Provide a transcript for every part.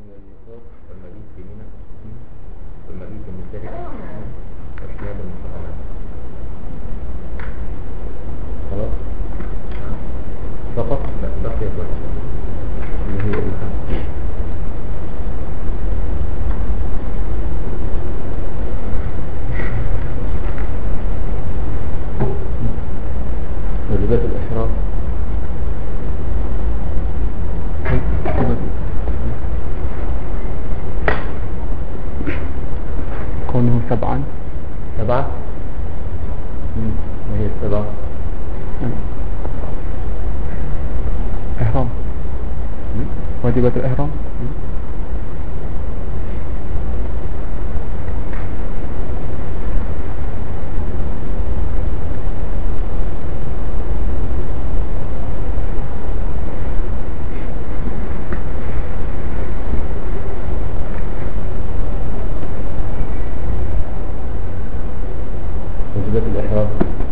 من الميقات والمبيت في منى والمبيت بالمزدلفة وأثناء المحرمات. خلاص؟ فقط بقيت واحدة اللي هي واجبات الإحرام. كونه سبعة. ما هي السبعة؟ إحرام. واجبات الإحرام. واجبات الإحرام.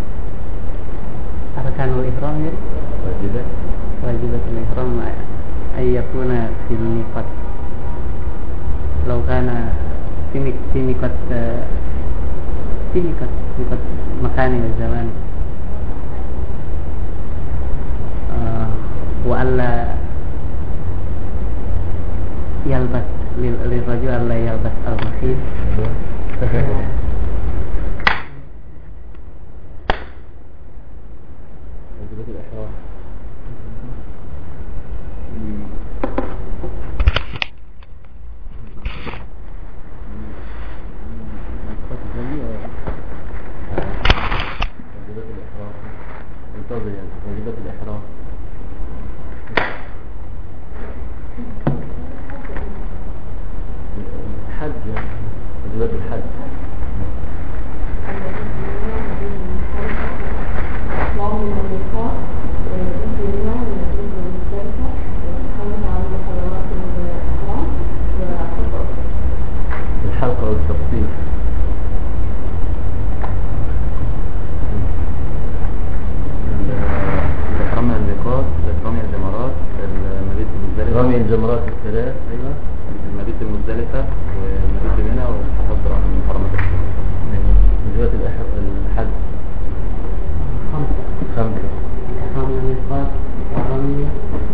أركان الإحرام واجبات الإحرام أن يكون في الميقات. لو كان في ميقات مكان والزمان، وألا يلبس للرجل ألا يلبس المخيط. واجبات الإحرام. واجبات الإحرام انتظر يعني واجبات الإحرام. الحج يعني واجبات الحج. الحلقة والتقصير. الإحرام من الميقات، رمي الجمرات، المبيت المزدلفة. رمي الجمرات الثلاث. أيوة. المبيت المزدلفة والمبيت منى والتحضر عن المحرمات الثلاث. واجبات الحج. خمسة. الإحرام من الميقات والرمي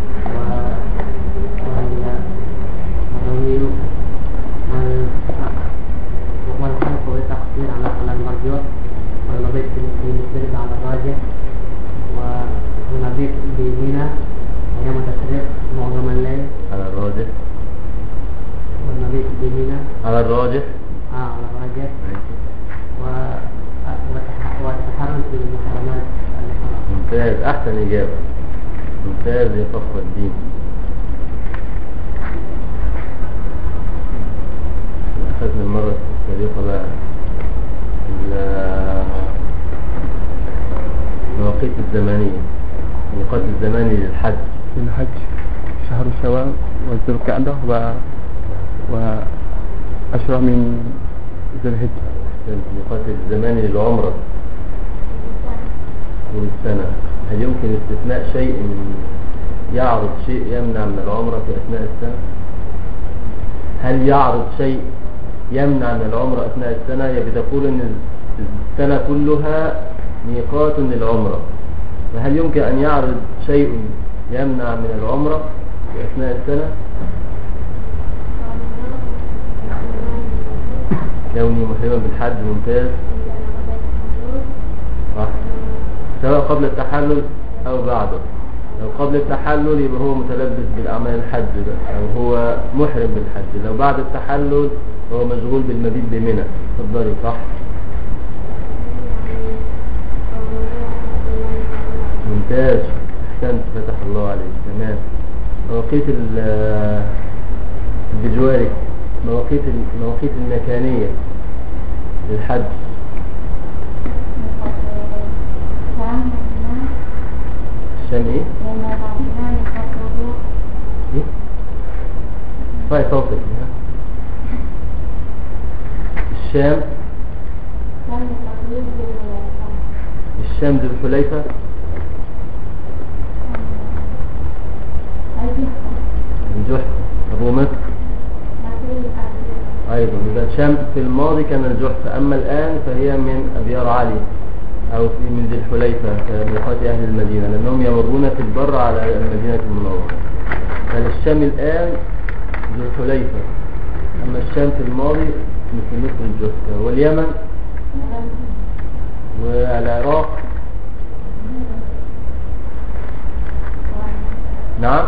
والحلق والتقصير على المرجوح، والمبيت بالمزدلفة على الراجح، والمبيت بمنى أيام التشريق معظم الليل على الراجح. والمبيت بمنى على الراجح. على الراجح. والتحرم في المحرمات الإحرام. ممتاز، أحسن إجابة. ممتاز يا فخر الدين. أخذنا المرة السابقة بقى المواقيت الزمانية، الميقات الزماني للحج. الحج شهر شوال وذو القعدة وأشهر من ذي الحجة. الميقات الزماني للعمرة طول السنة. هل يمكن استثناء شيء يعرض شيء يمنع من العمرة في أثناء السنة؟ هل يعرض شيء يمنع من العمرة أثناء السنة؟ يبقى تقول أن السنة كلها ميقات للعمرة، فهل يمكن أن يعرض شيء يمنع من العمرة في أثناء السنة؟ كوني محرما بالحج. ممتاز، صح، سواء قبل التحلل أو بعده. لو قبل التحلل يبقى هو متلبس بالأعمال الحج أو هو محرم بالحج. لو بعد التحلل هو مشغول بالمبيت بمنى. اتفضلي. صح، ممتاز، احسنت، فتح الله عليك. تمام. مواقيت بجوارك، مواقيت المكانية للحج. الشام ايه؟ ايه؟ فاي صوتك. الشام ذو الحليفة. الجحفة. أبو مصر. فالشام في الماضي كان الجحفة، أما الآن فهي من أبيار علي أو من ذي الحليفة كميقات أهل المدينة، لأنهم يمرون في البر على المدينة المنورة. فالشام الآن ذو الحليفة، أما الشام في الماضي مثل مصر الجحفة، واليمن والعراق. نعم.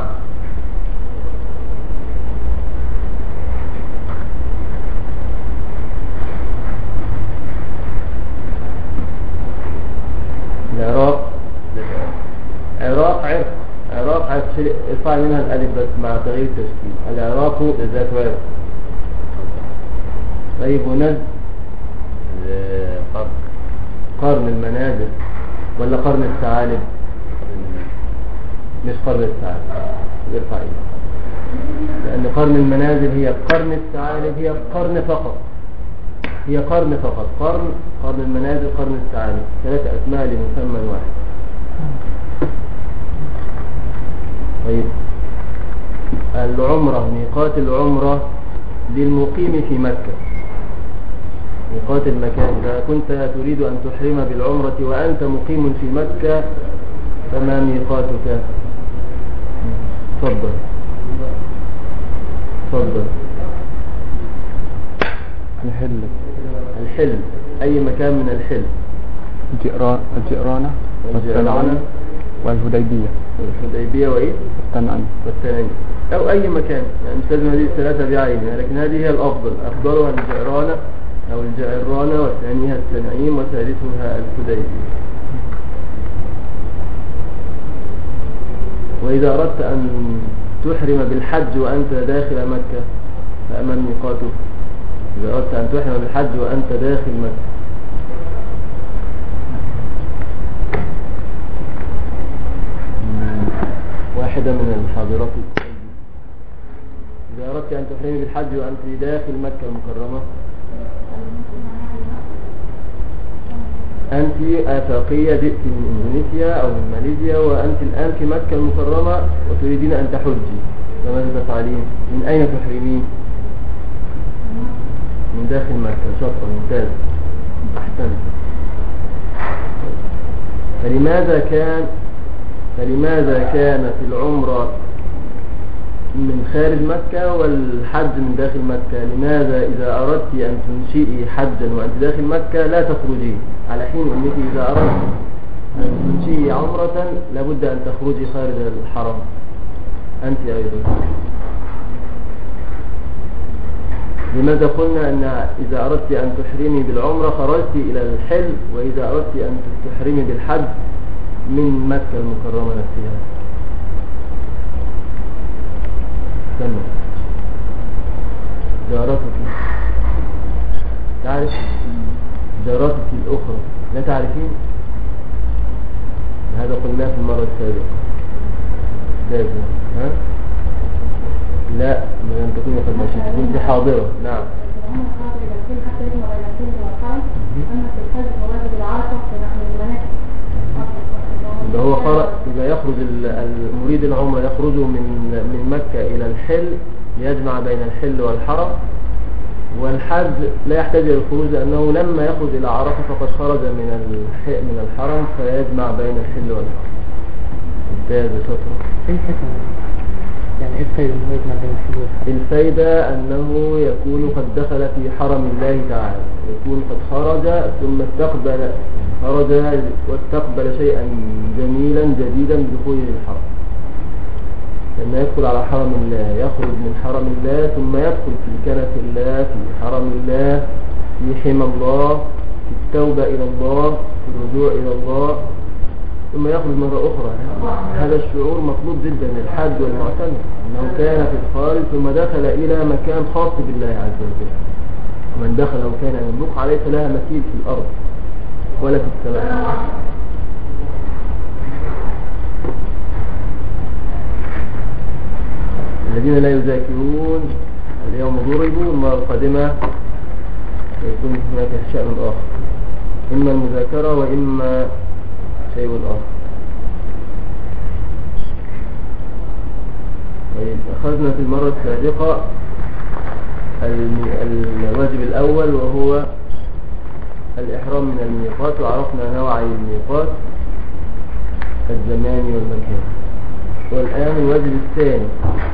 العراق عراق ارفع منها الالف بس مع تغيير التشكيل. العراق ذات عرق. طيب ونزل قرن المنازل ولا قرن الثعالب؟ مش قرن الثعالب، ارفع ايدك، لان قرن المنازل هي قرن الثعالب، هي قرن فقط، هي قرن فقط. قرن المنازل، قرن الثعالب، 3 أسماء لمسمى واحد. طيب العمرة، ميقات العمرة للمقيم في مكة، ميقات المكان. إذا كنت تريد أن تحرم بالعمرة وأنت مقيم في مكة فما ميقاتك؟ تفضل. الحل، أي مكان من الحل. الجئرانة والهديبية وإيه؟ والتنعيم أو أي مكان، يعني مش لازم هذه الثلاثة بعينها، لكن هذه هي الأفضل. أفضلها الجئرانة أو الجئرانة، وثانيها التنعيم، وثالثها الهديبية. وإذا أردت أن تحرم بالحج وأنت داخل مكة فأما ميقاتك؟ إذا أردت أن تحرم بالحج وأنت داخل مكة، واحدة من الحاضرات. إذا أردت أن تحرمي بالحج وأنت داخل مكة المكرمة، أنت آفاقية، جئت من إندونيسيا أو من ماليزيا وأنت الآن في مكة المكرمة وتريدين أن تحجي، فماذا تفعلين؟ من أين تحرمين؟ من داخل مكة. شاطر، ممتاز، أحسنت. فلماذا كانت العمرة من خارج مكة والحج من داخل مكة؟ لماذا إذا أردت أن تنشئي حجا وأنت داخل مكة لا تخرجين، على حين أنك إذا أردت أن تنشئي عمرة لابد أن تخرجي خارج الحرم أنت أيضا؟ لماذا قلنا أن إذا أردت أن تحرمي بالعمرة خرجت إلى الحل، وإذا أردت أن تحرمي بالحج من مكة المكرمة نفسها؟ استنى، جارتك تعرف؟ جارتك الأخرى لا تعرفين؟ هذا قلناه في المرة السابقة. ها؟ لا، لم تكوني قد مشيت، كنت حاضرة. نعم. إذا يخرج المريد العمرة يخرج من مكة إلى الحل ليجمع بين الحل والحرم، والحج لا يحتاج إلى الخروج لأنه لما يخرج إلى عرفة فقد خرج من الحرم فيجمع بين الحل والحرم. ممتاز، شكرا. ايه الحكمة؟ يعني ايه الفايدة انه يجمع بين الحل والحرم؟ الفايدة أنه يكون قد دخل في حرم الله تعالى، يكون قد خرج ثم خرج واستقبل شيئا جميلا جديدا بدخوله الحرم. لما يدخل على حرم الله يخرج من حرم الله ثم يدخل في كنف الله، في حرم الله، في حمى الله، في التوبة إلى الله، في الرجوع إلى الله، ثم يخرج مرة أخرى. هذا الشعور مطلوب جدا للحاج والمعتمر، أنه كان في الخارج ثم دخل إلى مكان خاص بالله عز وجل. ومن دخله كان يملك عليه لها مثيل في الأرض ولا في السماء. الذين لا يذاكرون اليوم ضربوا، المرة القادمة يكون هناك شأن آخر، إما المذاكرة وإما شيء آخر. طيب، أخذنا في المرة السابقة الواجب الأول وهو الإحرام من الميقات، وعرفنا نوعي الميقات الزماني والمكان. والآن الواجب الثاني.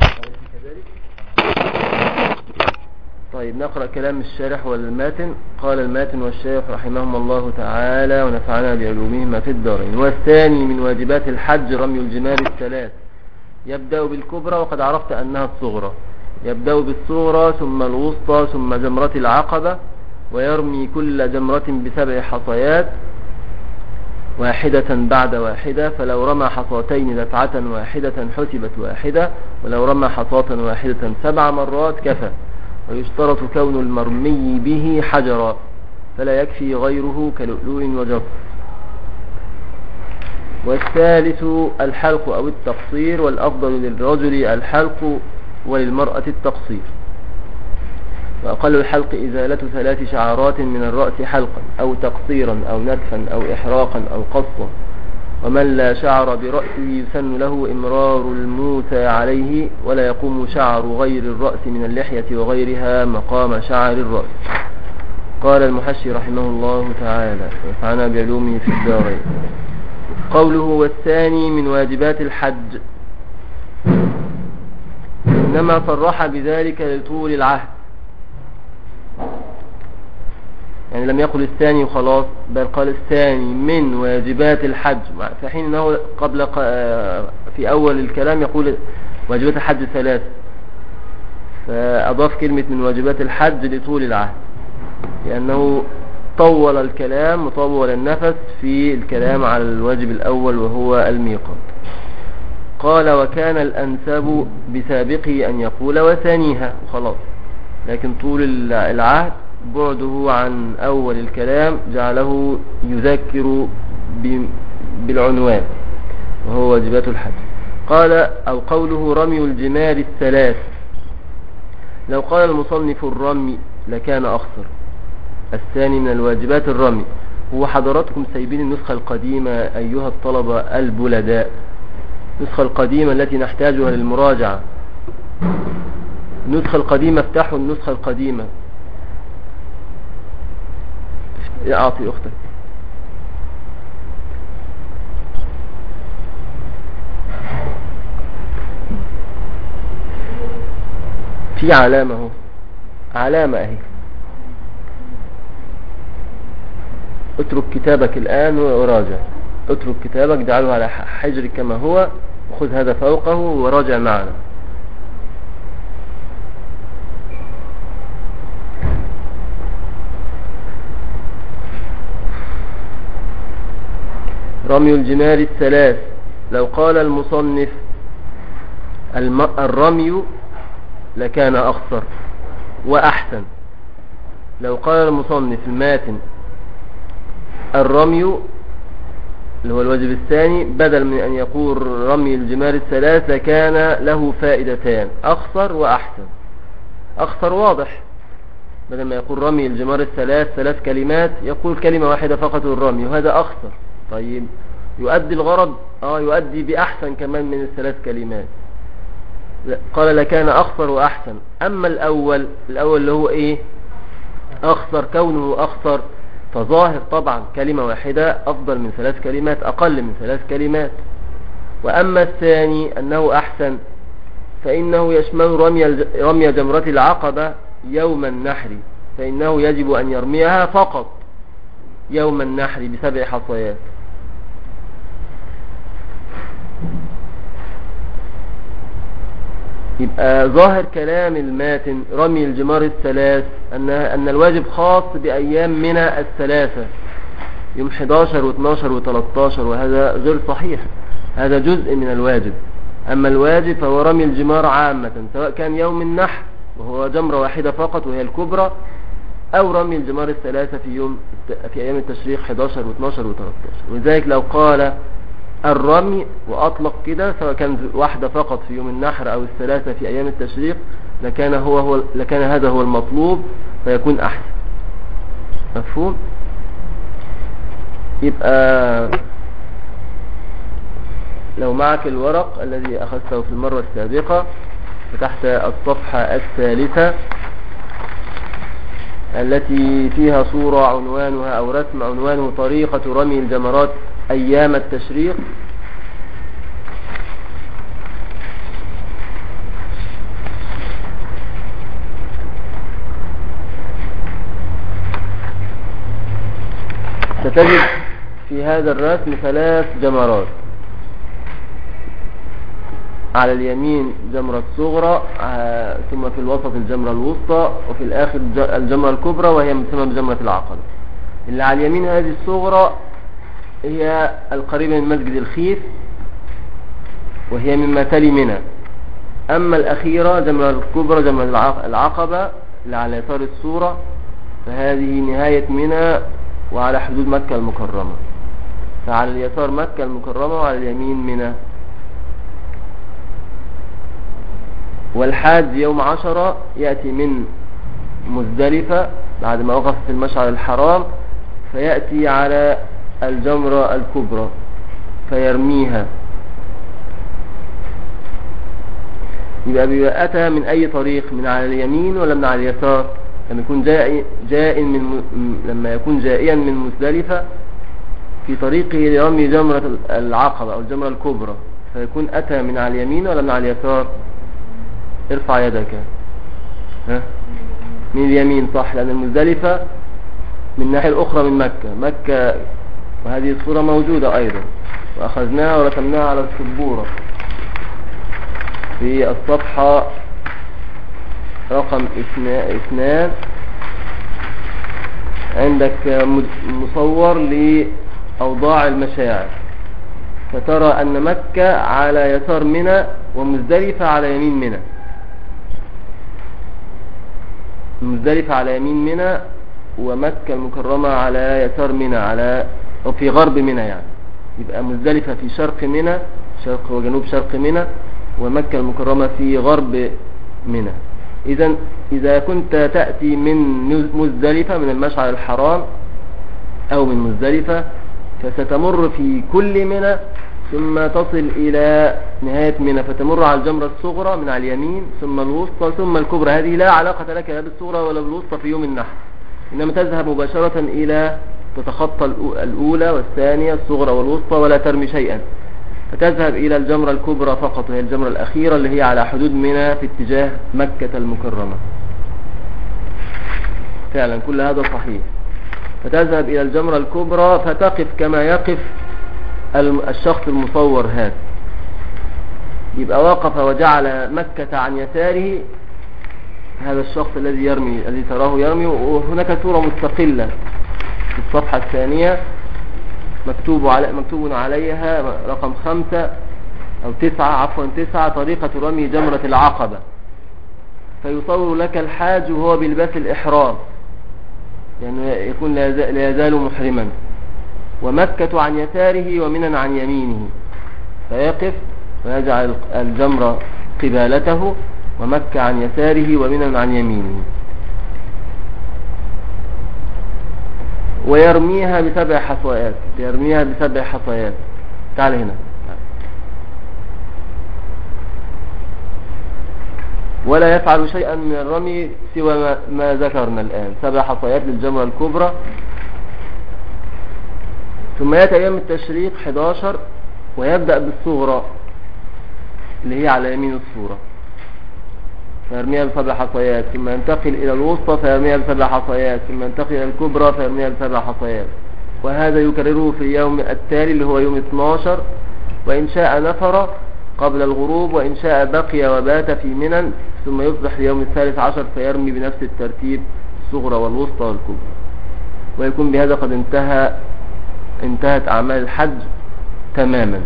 طيب نقرأ كلام الشارح والماتن. قال الماتن والشارح رحمهم الله تعالى ونفعنا بعلومهما في الدارين. والثاني من واجبات الحج رمي الجمار الثلاث، يبدأ بالكبرى وقد عرفت أنها الصغرى، يبدأ بالصغرى ثم الوسطى ثم جمرة العقبة، ويرمي كل جمرة ب7 حصيات واحدة بعد واحدة، فلو رمى حصاتين دفعة واحدة حسبت واحدة، ولو رمى حصاة واحدة 7 مرات كفى. ويشترط كون المرمي به حجرا، فلا يكفي غيره كلؤلؤ وجر. والثالث الحلق أو التقصير، والأفضل للرجل الحلق وللمرأة التقصير. وأقل الحلق إزالة 3 شعرات من الرأس حلقا أو تقصيرا أو نتفا أو إحراقا أو قصا. ومن لا شعر برأسه يسن له إمرار الموسى عليه، ولا يقوم شعر غير الرأس من اللحية وغيرها مقام شعر الرأس. قال المحشي رحمه الله تعالى ونفعنا بعلومه في الدارين. قوله والثاني من واجبات الحج، إنما صرح بذلك لطول العهد، يعني لم يقل الثاني وخلاص، بل قال الثاني من واجبات الحج، في حين أنه قبل في أول الكلام يقول واجبات الحج 3، فأضاف كلمة من واجبات الحج لطول العهد، لأنه طول الكلام وطول النفس في الكلام على الواجب الأول وهو الميقات. قال وكان الأنسب بسابقه أن يقول وثانيها وخلاص، لكن طول العهد بعده عن أول الكلام جعله يذكر بالعنوان وهو واجبات الحج. قال أو قوله رمي الجمار الثلاث، لو قال المصنف الرمي لكان أخسر. الثاني من الواجبات الرمي. هو حضراتكم سايبين النسخة القديمة أيها الطلبة البلداء، النسخة القديمة التي نحتاجها للمراجعة، النسخة القديمة، افتحوا النسخة القديمة. أعطي أختك. في علامة اهو، علامة اهي. اترك كتابك الآن وراجع، اترك كتابك جعله على حجر كما هو، وخذ هذا فوقه وراجع معنا. رمي الجمار الثلاث، لو قال المصنف الرمي لكان أخطر وأحسن. لو قال المصنف الماتن الرمي اللي هو الواجب الثاني، بدل من أن يقول رمي الجمار الثلاث لكان له فائدتان، أخطر وأحسن. أخطر واضح، بدل ما يقول رمي الجمار الثلاث 3 كلمات يقول كلمة واحدة فقط الرمي، وهذا أخطر. طيب يؤدي الغرض؟ يؤدي بأحسن كمان من ال3 كلمات. قال لكان أخطر وأحسن. أما الأول اللي هو إيه؟ أخطر، كونه أخطر فظاهر طبعا كلمة واحدة أفضل من 3 كلمات، أقل من 3 كلمات. وأما الثاني أنه أحسن، فإنه يشمل رمي جمرة العقبة يوم النحر، فإنه يجب أن يرميها فقط يوم النحر ب7 حصيات. يبقى ظاهر كلام الماتن رمي الجمار الثلاث أن الواجب خاص بأيام منى الثلاثة، يوم 11 و12 و13، وهذا غير صحيح، هذا جزء من الواجب. أما الواجب فهو رمي الجمار عامة، سواء كان يوم النحر وهو جمرة واحدة فقط وهي الكبرى، أو رمي الجمار الثلاثة في أيام التشريق 11 و12 و13. ولذلك لو قال الرمي وأطلق كده، سواء كان واحدة فقط في يوم النحر أو الثلاثة في أيام التشريق، لكان هذا هو المطلوب فيكون أحسن. مفهوم؟ يبقى لو معك الورق الذي أخذته في المرة السابقة فتحت الصفحة الثالثة التي فيها صورة عنوانها أو رسم عنوانه طريقة رمي الجمرات أيام التشريق. ستجد في هذا الرسم 3 جمرات. على اليمين جمرة صغرى، ثم في الوسط الجمرة الوسطى، وفي الآخر الجمرة الكبرى وهي مسمى بجمرة العقبة. اللي على اليمين هذه الصغرى هي القريبة من مسجد الخيف، وهي مما تلي منى. أما الأخيرة جمرة الكبرى جمرة العقبة اللي على يسار الصورة، فهذه نهاية منى وعلى حدود مكة المكرمة. فعلى اليسار مكة المكرمة وعلى اليمين منى. والحاج يوم 10 يأتي من مزدلفة بعد ما وقف في المشعر الحرام، فيأتي على الجمرة الكبرى فيرميها. يبقى أتى من أي طريق، من على اليمين ولا من على اليسار؟ لما يكون جائيا من مزدلفة في طريقه لرمي جمرة العقبة أو الجمرة الكبرى، فيكون أتى من على اليمين ولا من على اليسار؟ ارفع يدك. من اليمين صح، لأن المزدلفة من الناحية الأخرى من مكة، وهذه الصورة موجودة أيضا وأخذناها ورسمناها على السبورة في الصفحة رقم 2. عندك مصور لأوضاع المشاعر، فترى أن مكة على يسار منى ومزدلفة على يمين منى. مزدلفة على يمين منى ومكة المكرمة على يسار منى، أو في غرب منى يعني. يبقى مزدلفة في شرق منى، شرق وجنوب شرق منى، ومكة المكرمة في غرب منى. إذا كنت تأتي من مزدلفة من المشعر الحرام أو من مزدلفة، فستمر في كل منى ثم تصل إلى نهاية منى، فتمر على الجمرة الصغرى من على اليمين، ثم الوسطى، ثم الكبرى. هذه لا علاقة لك لا بالصغرى ولا بالوسطى في يوم النحر، إنما تذهب مباشرة إلى تتخطى الأولى والثانية الصغرى والوسطى ولا ترمي شيئا، فتذهب إلى الجمرة الكبرى فقط، وهي الجمرة الأخيرة اللي هي على حدود منى في اتجاه مكة المكرمة. فعلا كل هذا صحيح. فتذهب إلى الجمرة الكبرى فتقف كما يقف الشخص المصور هذا. يبقى وقف وجعل مكة عن يساره هذا الشخص الذي يرمي، الذي تراه يرمي. وهناك صورة مستقلة في الصفحة الثانية مكتوب عليها رقم 5 أو 9 طريقة رمي جمرة العقبة. فيصور لك الحاج وهو بلباس الإحرام، يعني يكون لا يزال محرما، ومكة عن يساره ومنى عن يمينه، فيقف ويجعل الجمرة قبالته ومكة عن يساره ومنى عن يمينه، ويرميها ب7 حصيات. تعال هنا. ولا يفعل شيئا من الرمي سوى ما ذكرنا الآن، 7 حصيات للجمرة الكبرى. ثم يأتي أيام التشريق 11 ويبدأ بالصغرى اللي هي على يمين الصورة، فيرميها ب7 حصيات، ثم ينتقل إلى الوسطى فيرميها ب7 حصيات، ثم ينتقل إلى الكبرى فيرميها ب7 حصيات. وهذا يكرره في اليوم التالي اللي هو يوم 12، وإن شاء نفر قبل الغروب، وإن شاء بقي وبات في منى، ثم يصبح اليوم 13 فيرمي بنفس الترتيب الصغرى والوسطى والكبرى. ويكون بهذا قد انتهت أعمال الحج تماما.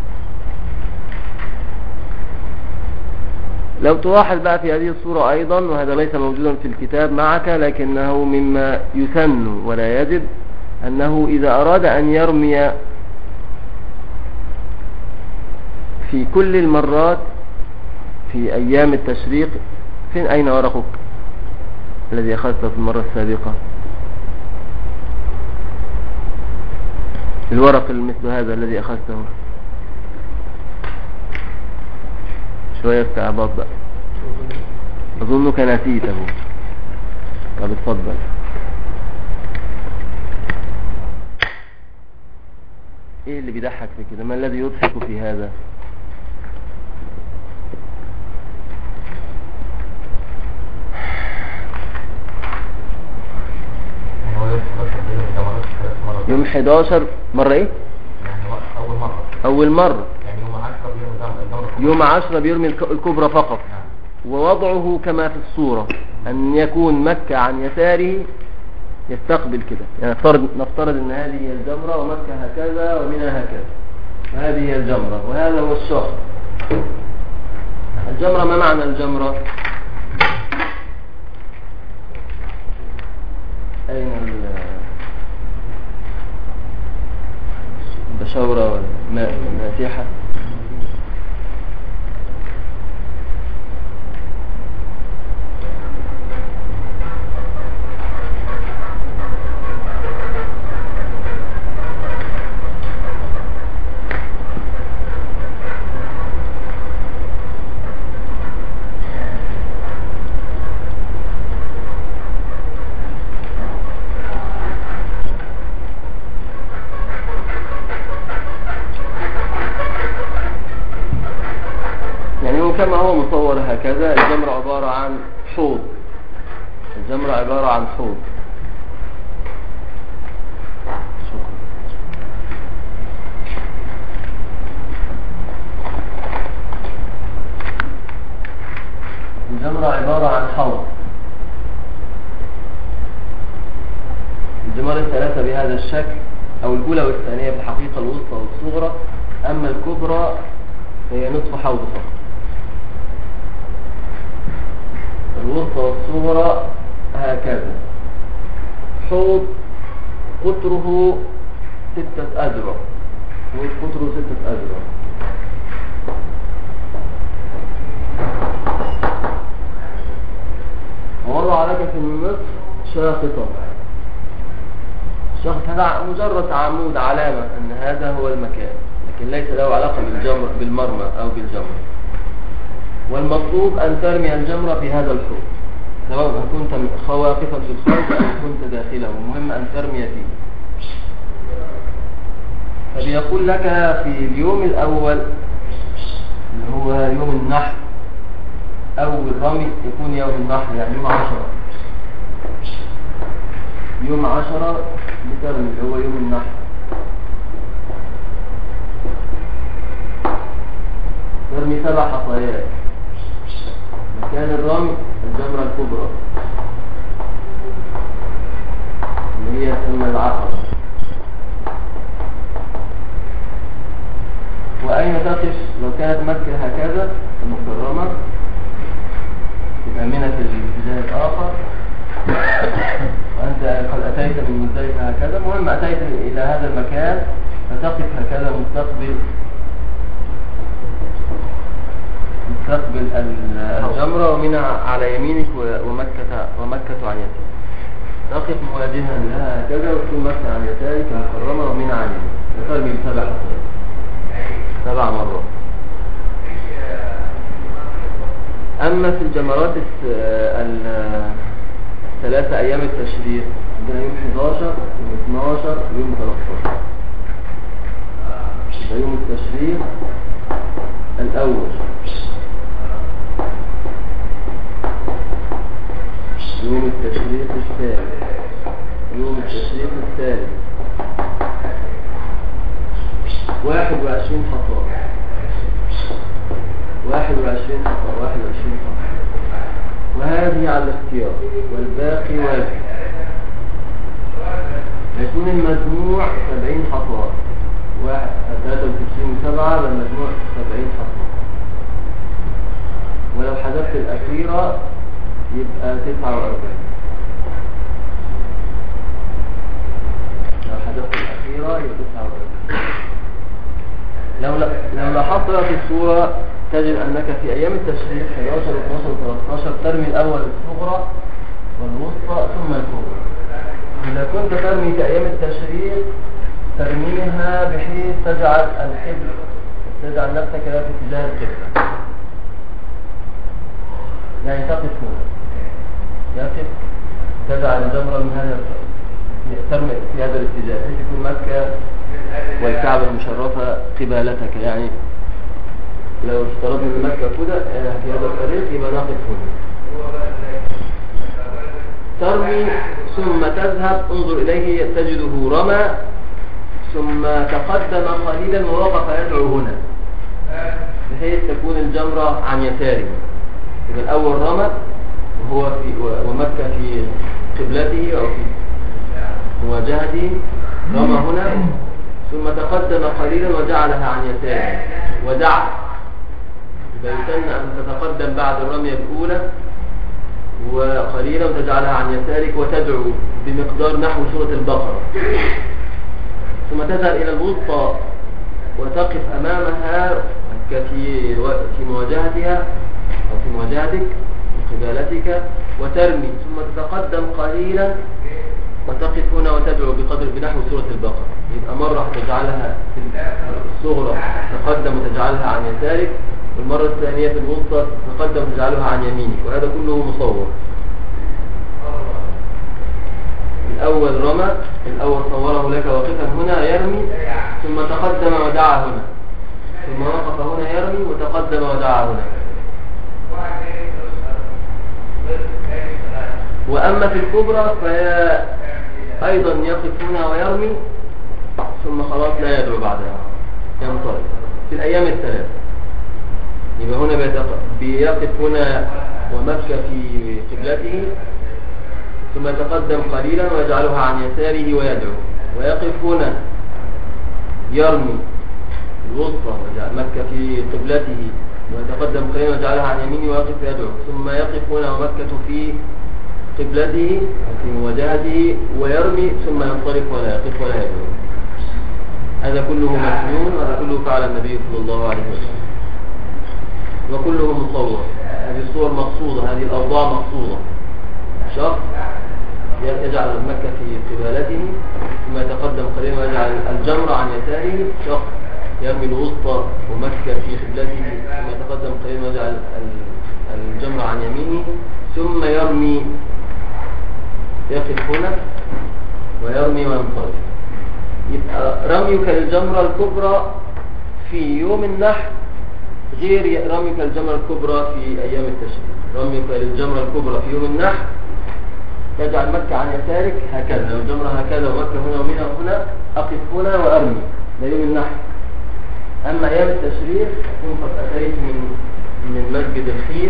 لو تلاحظ بقى في هذه الصورة أيضا، وهذا ليس موجودا في الكتاب معك لكنه مما يسن ولا يجب، أنه إذا أراد أن يرمي في كل المرات في أيام التشريق، أين ورقك الذي أخذته في المرة السابقة؟ الورق مثل هذا الذي أخذته، شوية استعباط بقى، أظنك نسيته. طب اتفضل. ايه اللي بيضحك في كده؟ ما الذي يضحك في هذا؟ يوم 11 مرة ايه؟ يعني أول مرة. اول مرة يعني يوم 10 بيرمي الكبرى فقط. ووضعه كما في الصورة ان يكون مكة عن يساره يستقبل كده، يعني نفترض ان هذه هي الجمرة ومكة هكذا ومنها هكذا، وهذه هي الجمرة وهذا هو الشهر. الجمرة، ما معنى الجمرة؟ أين البشورة والماسحة؟ كما هو مصور هكذا. الجمرة عبارة عن حوض، الجمرة عبارة عن حوض. شكرا. الجمرة عبارة عن حوض. الجمر الثلاثة بهذا الشكل، أو الأولى والثانية في الحقيقة الوسطى والصغرى، أما الكبرى هي نصف حوض فقط. الوسطى والصغرى هكذا. حوض قطره 6 أذرع، حوض قطره 6 أذرع. ووضع لك في النصف شاخصا. الشاخص هذا مجرد عمود، علامة أن هذا هو المكان، لكن ليس له علاقة بالمرمى أو بالجمر. والمطلوب أن ترمي الجمرة في هذا الحوض، سواء كنت واقفا في الحوض أو كنت داخله، المهم أن ترمي فيه. فبيقول لك في اليوم الأول اللي هو يوم النحر، أول رمي يكون يوم النحر، يعني يوم 10. يوم 10 بترمي اللي هو يوم النحر. ترمي 7 حصيات. مكان الرمي الجمرة الكبرى اللي هي تسمى العقبة. وأين تقف لو كانت مكة هكذا المكرمة؟ تبقى منى في الاتجاه الآخر، وأنت قد أتيت من مزدلفة هكذا. مهم أتيت إلى هذا المكان فتقف هكذا مستقبل الجمرة، ومنى على يمينك ومكة عن يسارك. تقف مواجها لها هكذا، وتكون مكة عن يسارك مكرمة ومنى عن يمينك. وترمي ب7 حصيات 7 مرات. أما في الجمرات 3 أيام التشريق، عندنا يوم 11 يوم 12 ويوم 13. ده يوم التشريق الأول، يوم التشريق الثالث، يوم التشريق الثالث 21 حصار، 21 حصار، 21 حصار. وهذه على الاختيار والباقي واجب. يكون المجموع 70 حصار، 93 و7 بالمجموع 70 حصار. ولو حذفت الأخيرة يبقى 49. لو حذفت الأخيرة يبقى 49. لو لاحظت في الصورة تجد أنك في أيام التشريق 11 و12 و13 ترمي الأول الصغرى والوسطى ثم الكبرى. إذا كنت ترمي في أيام التشريق ترميها بحيث تجعل نفسك في اتجاه القبلة، يعني تقف هنا، تجعل الجمرة من هذا ترمي في هذا الاتجاه، بحيث يكون مكة والكعبة المشرفة قبالتك. يعني لو افترضنا من مكة كده في هذا الطريق يبقى نقف هنا، ترمي ثم تذهب، انظر إليه تجده رمى ثم تقدم قليلا ووقف يدعو هنا بحيث تكون الجمرة عن يساره. إذا الأول رمى وهو ومكة في قبلته أو في مواجهته، رمى هنا ثم تقدم قليلا وجعلها عن يساره ودعا. فيمكن أن تتقدم بعد الرمية الأولى وقليلا وتجعلها عن يسارك وتدعو بمقدار نحو سورة البقرة، ثم تذهب إلى الوسطى وتقف أمامها في مواجهتها أو في مواجهتك قبالتك وترمي، ثم تتقدم قليلا وتقف هنا وتدعو بنحو سورة البقرة. يبقى مرة تجعلها في الصغرى تقدم وتجعلها عن يسارك، والمرة الثانية في الوسطى تقدم وتجعلها عن يمينك، وهذا كله مصور. الأول رمى، الأول صوره لك واقفا هنا يرمي ثم تقدم ودعا هنا، ثم وقف هنا يرمي وتقدم ودعا هنا. وأما في الكبرى فهي أيضا يقف هنا ويرمي ثم خلاص لا يدعو بعدها، ينطلق في الأيام الثلاث. يبقى هنا بيقف هنا ومكة في قبلته ثم يتقدم قليلا ويجعلها عن يساره ويدعو، ويقف هنا يرمي الوسطى مكة في قبلته ويتقدم قليلا ويجعلها عن يمينه ويقف يدعو، ثم يقف هنا ومكة في قبلته في مواجهته ويرمي ثم ينطلق ولا يقف ولا يدعو. هذا كله مسنون، وهذا كله فعل النبي صلى الله عليه وسلم، وكله مصور. هذه الصور مقصودة، هذه الأوضاع مقصودة. شخص يجعل مكة في قبالته ثم يتقدم قليلا ويجعل الجمرة عن يساره، شخص يرمي الوسطى ومكة في قبلته ثم يتقدم قليلا ويجعل الجمرة عن يمينه ثم يرمي، يقف هنا ويرمي وينطلق. يبقى رميك للجمرة الكبرى في يوم النحر غير رميك للجمرة الكبرى في أيام التشريق. رميك للجمرة الكبرى في يوم النحر تجعل مكة عن يسارك هكذا، والجمرة هكذا، ومكة هنا ومنها هنا، أقف هنا وأرمي، ده يوم النحر. أما أيام التشريق أكون قد أتيت من مسجد الخير،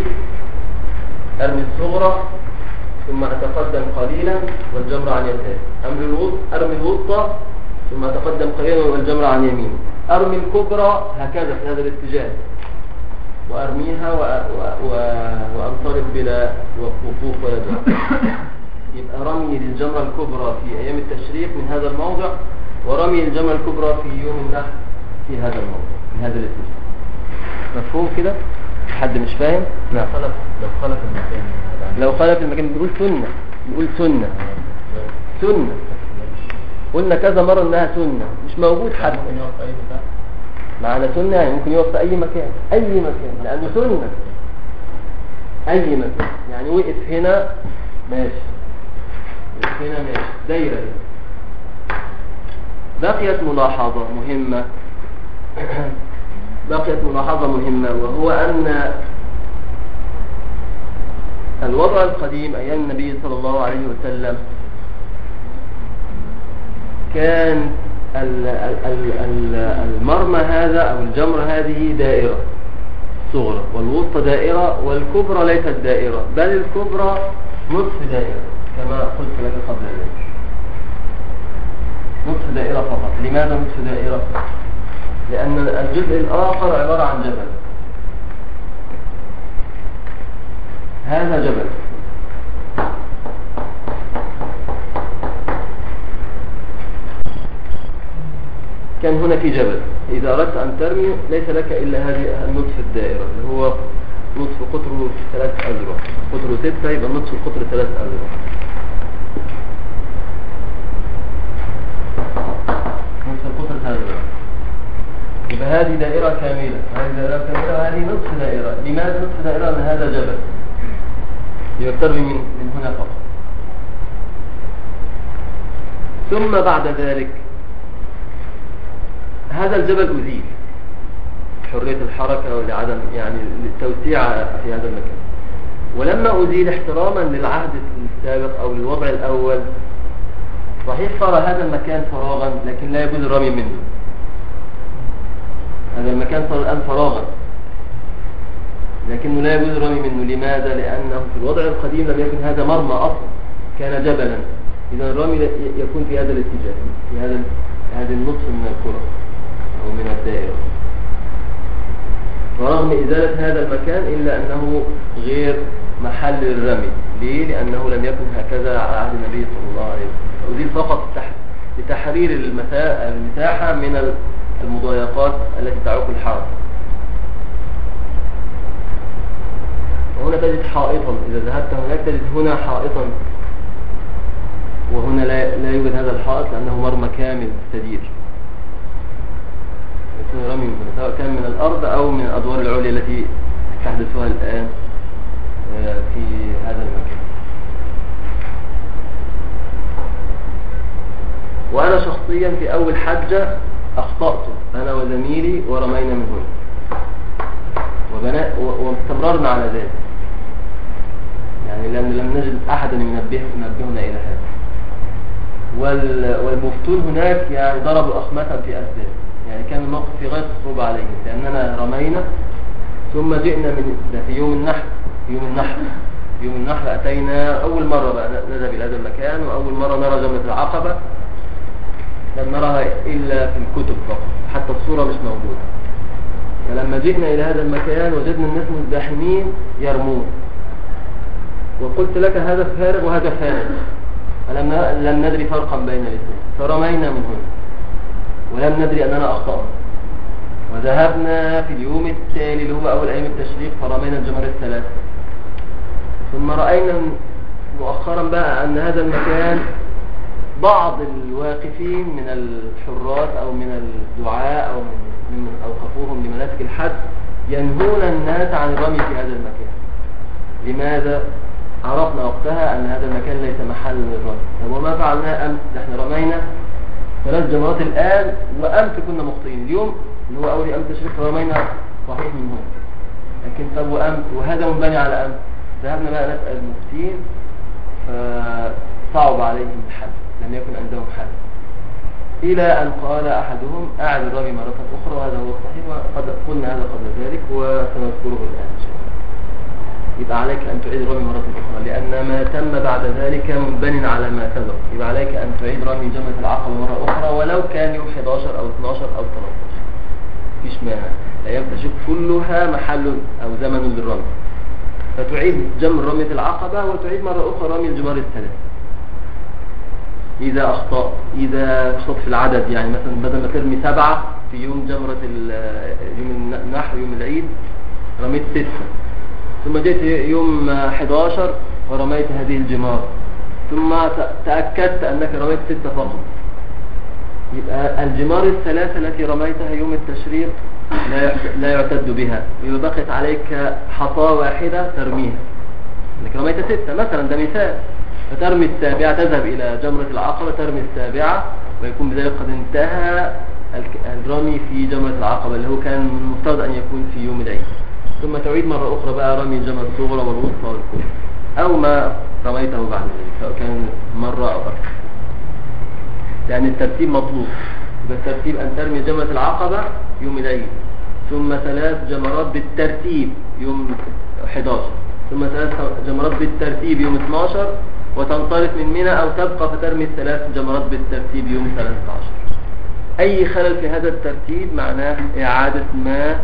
أرمي الصغرى ثم أتقدم قليلا والجمرة عن يساري، أرمي الوسطى ثم أتقدم قليلا والجمرة عن يميني، أرمي الكبرى هكذا في هذا الاتجاه وأرميها وأنطلق بلا وقوف ولا دعاء. يبقى رمي للجمرة الكبرى في أيام التشريق من هذا الموضع، ورمي للجمرة الكبرى في يوم النحر في هذا الموضع في هذا الاتجاه. مفهوم كده؟ حد مش فاهم؟ لو خلف المكان، لو خلف المكان بنقول سنة، بنقول سنة سنة. قلنا كذا مرة انها سنة، مش موجود حد ممكن يقف في اي مكان معنا سنة، يعني ممكن يقف في اي مكان، اي مكان، لانه سنة. اي مكان يعني وقف هنا ماشي، وقف هنا ماشي، دايرة. بقيت ملاحظة مهمة بقيت ملاحظة مهمة، وهو أن الوضع القديم أيام النبي صلى الله عليه وسلم كان المرمى هذا أو الجمرة هذه دائرة صغرى، والوسطى دائرة، والكبرى ليست دائرة، بل الكبرى نصف دائرة كما قلت لك قبل ذلك، نصف دائرة فقط. لماذا نصف دائرة؟ لأن الجزء الآخر عبارة عن جبل، هذا جبل، كان هنا في جبل. إذا أردت أن ترمي ليس لك إلا هذه النصف الدائرة اللي هو نصف قطره 3 أذرع، قطره 6 يبقى نصف القطر 3 أذرع، نصف القطر 3 أذرع. يبقى هذه دائرة كاملة، هذه دائرة كاملة، وهذه نصف دائرة. لماذا نصف دائرة؟ لأن هذا جبل، يبقى ترمي من هنا فقط. ثم بعد ذلك هذا الجبل أزيل حرية الحركة ولعدم يعني للتوسيع في هذا المكان. ولما أزيل احتراما للعهد السابق أو للوضع الأول، صحيح صار هذا المكان فراغا لكن لا يجوز الرمي منه. هذا المكان صار الآن فراغا لكنه لا يجوز الرمي منه. لماذا؟ لأنه في الوضع القديم لم يكن هذا مرمى أصلا، كان جبلا. إذا الرمي يكون في هذا الاتجاه، في هذا النصف من الكرة أو من الدائرة. ورغم إزالة هذا المكان إلا أنه غير محل للرمي. ليه؟ لأنه لم يكن هكذا على عهد النبي صلى الله عليه وسلم. أزيل فقط لتحرير المساحة من المضايقات التي تعوق الحركة. وهنا تجد حائطا، إذا ذهبت هناك تجد هنا حائطا، وهنا لا يوجد هذا الحائط لأنه مرمى كامل مستدير. يكون رمي سواء كان من الأرض أو من الأدوار العليا التي تحدثها الآن في هذا المكان. وأنا شخصيا في أول حجة أخطأت أنا وزميلي ورمينا من هنا واستمررنا على ذلك، يعني لم نجد أحدا ينبهنا إلى هذا. والمفتون هناك يعني ضربوا أخمة في أسباب، يعني كان الموقف في غاية الصعوبة عليهم، لأننا رمينا ثم جئنا في يوم النحر أتينا أول مرة بقى نذهب إلى هذا المكان، وأول مرة نرى جمرة العقبة. لم نراها إلا في الكتب فقط، حتى الصورة مش موجودة. فلما جئنا إلى هذا المكان وجدنا الناس مزدحمين يرمون، وقلت لك هذا فارغ وهذا فارغ، لم ندري فرقا بين الاثنين، فرمينا من هنا ولم ندري أننا أخطأنا. وذهبنا في اليوم التالي اللي هو أول أيام التشريق فرمينا الجمر الثلاثة. ثم رأينا مؤخرا بقى أن هذا المكان بعض الواقفين من الحراس أو من الدعاء أو من أوقفوهم لمناسك الحج ينهون الناس عن الرمي في هذا المكان. لماذا؟ عرفنا وقتها أن هذا المكان ليس محل للرمي. طب وما فعلنا أمس؟ نحن رمينا 3 جمرات الآن، وأمس كنا مخطئين. اليوم اللي هو أول أمس تشريق رمينا صحيح من هنا، لكن طب وأمس وهذا منبني على أمس. ذهبنا بقى نسأل المفتين فصعب عليهم الحل، لم يكن عندهم حل، إلى أن قال أحدهم أعد الرمي مرة أخرى، وهذا هو الصحيح، وقد قلنا هذا قبل ذلك وسنذكره الآن إن شاء الله. يبقى عليك أن تعيد الرمي مرة أخرى، لأن ما تم بعد ذلك منبن على ما سبق. يبقى عليك أن تعيد رمي جمرة العقبة مرة أخرى، ولو كان يوم 11 أو 12 أو 13، مفيش مانع. الأيام تشريق كلها محل أو زمن للرمي، فتعيد جمر رمية العقبة وتعيد مرة أخرى رمي الجمار الثلاث. إذا أخطأت في العدد، يعني مثلا بدل ما ترمي 7 في يوم جمرة يوم النحر يوم العيد رميت 6، ثم جئت يوم 11 ورميت هذه الجمار، ثم تأكدت أنك رميت 6 فقط، يبقى الجمار الثلاثة التي رميتها يوم التشريق لا يعتد بها، يبقى بقيت عليك حصاة واحدة ترميها، انك رميت 6 مثلا، ده مثال. فترمي السابعة، تذهب إلى جمرة العقبة ترمي السابعة، ويكون بذلك قد انتهى الرمي في جمرة العقبة اللي هو كان المفترض أن يكون في يوم العيد. ثم تعيد مرة أخرى بقى رمي الجمرة الصغرى والوسطى والكبرى، أو ما رميته بعد ذلك، سواء كان مرة أو أكثر. يعني الترتيب مطلوب، يبقى الترتيب أن ترمي جمرة العقبة يوم العيد، ثم 3 جمرات بالترتيب يوم 11، ثم 3 جمرات بالترتيب يوم 12، وتنطلق من منى أو تبقى فترمي 3 جمرات بالترتيب يوم 13. أي خلل في هذا الترتيب معناه إعادة ما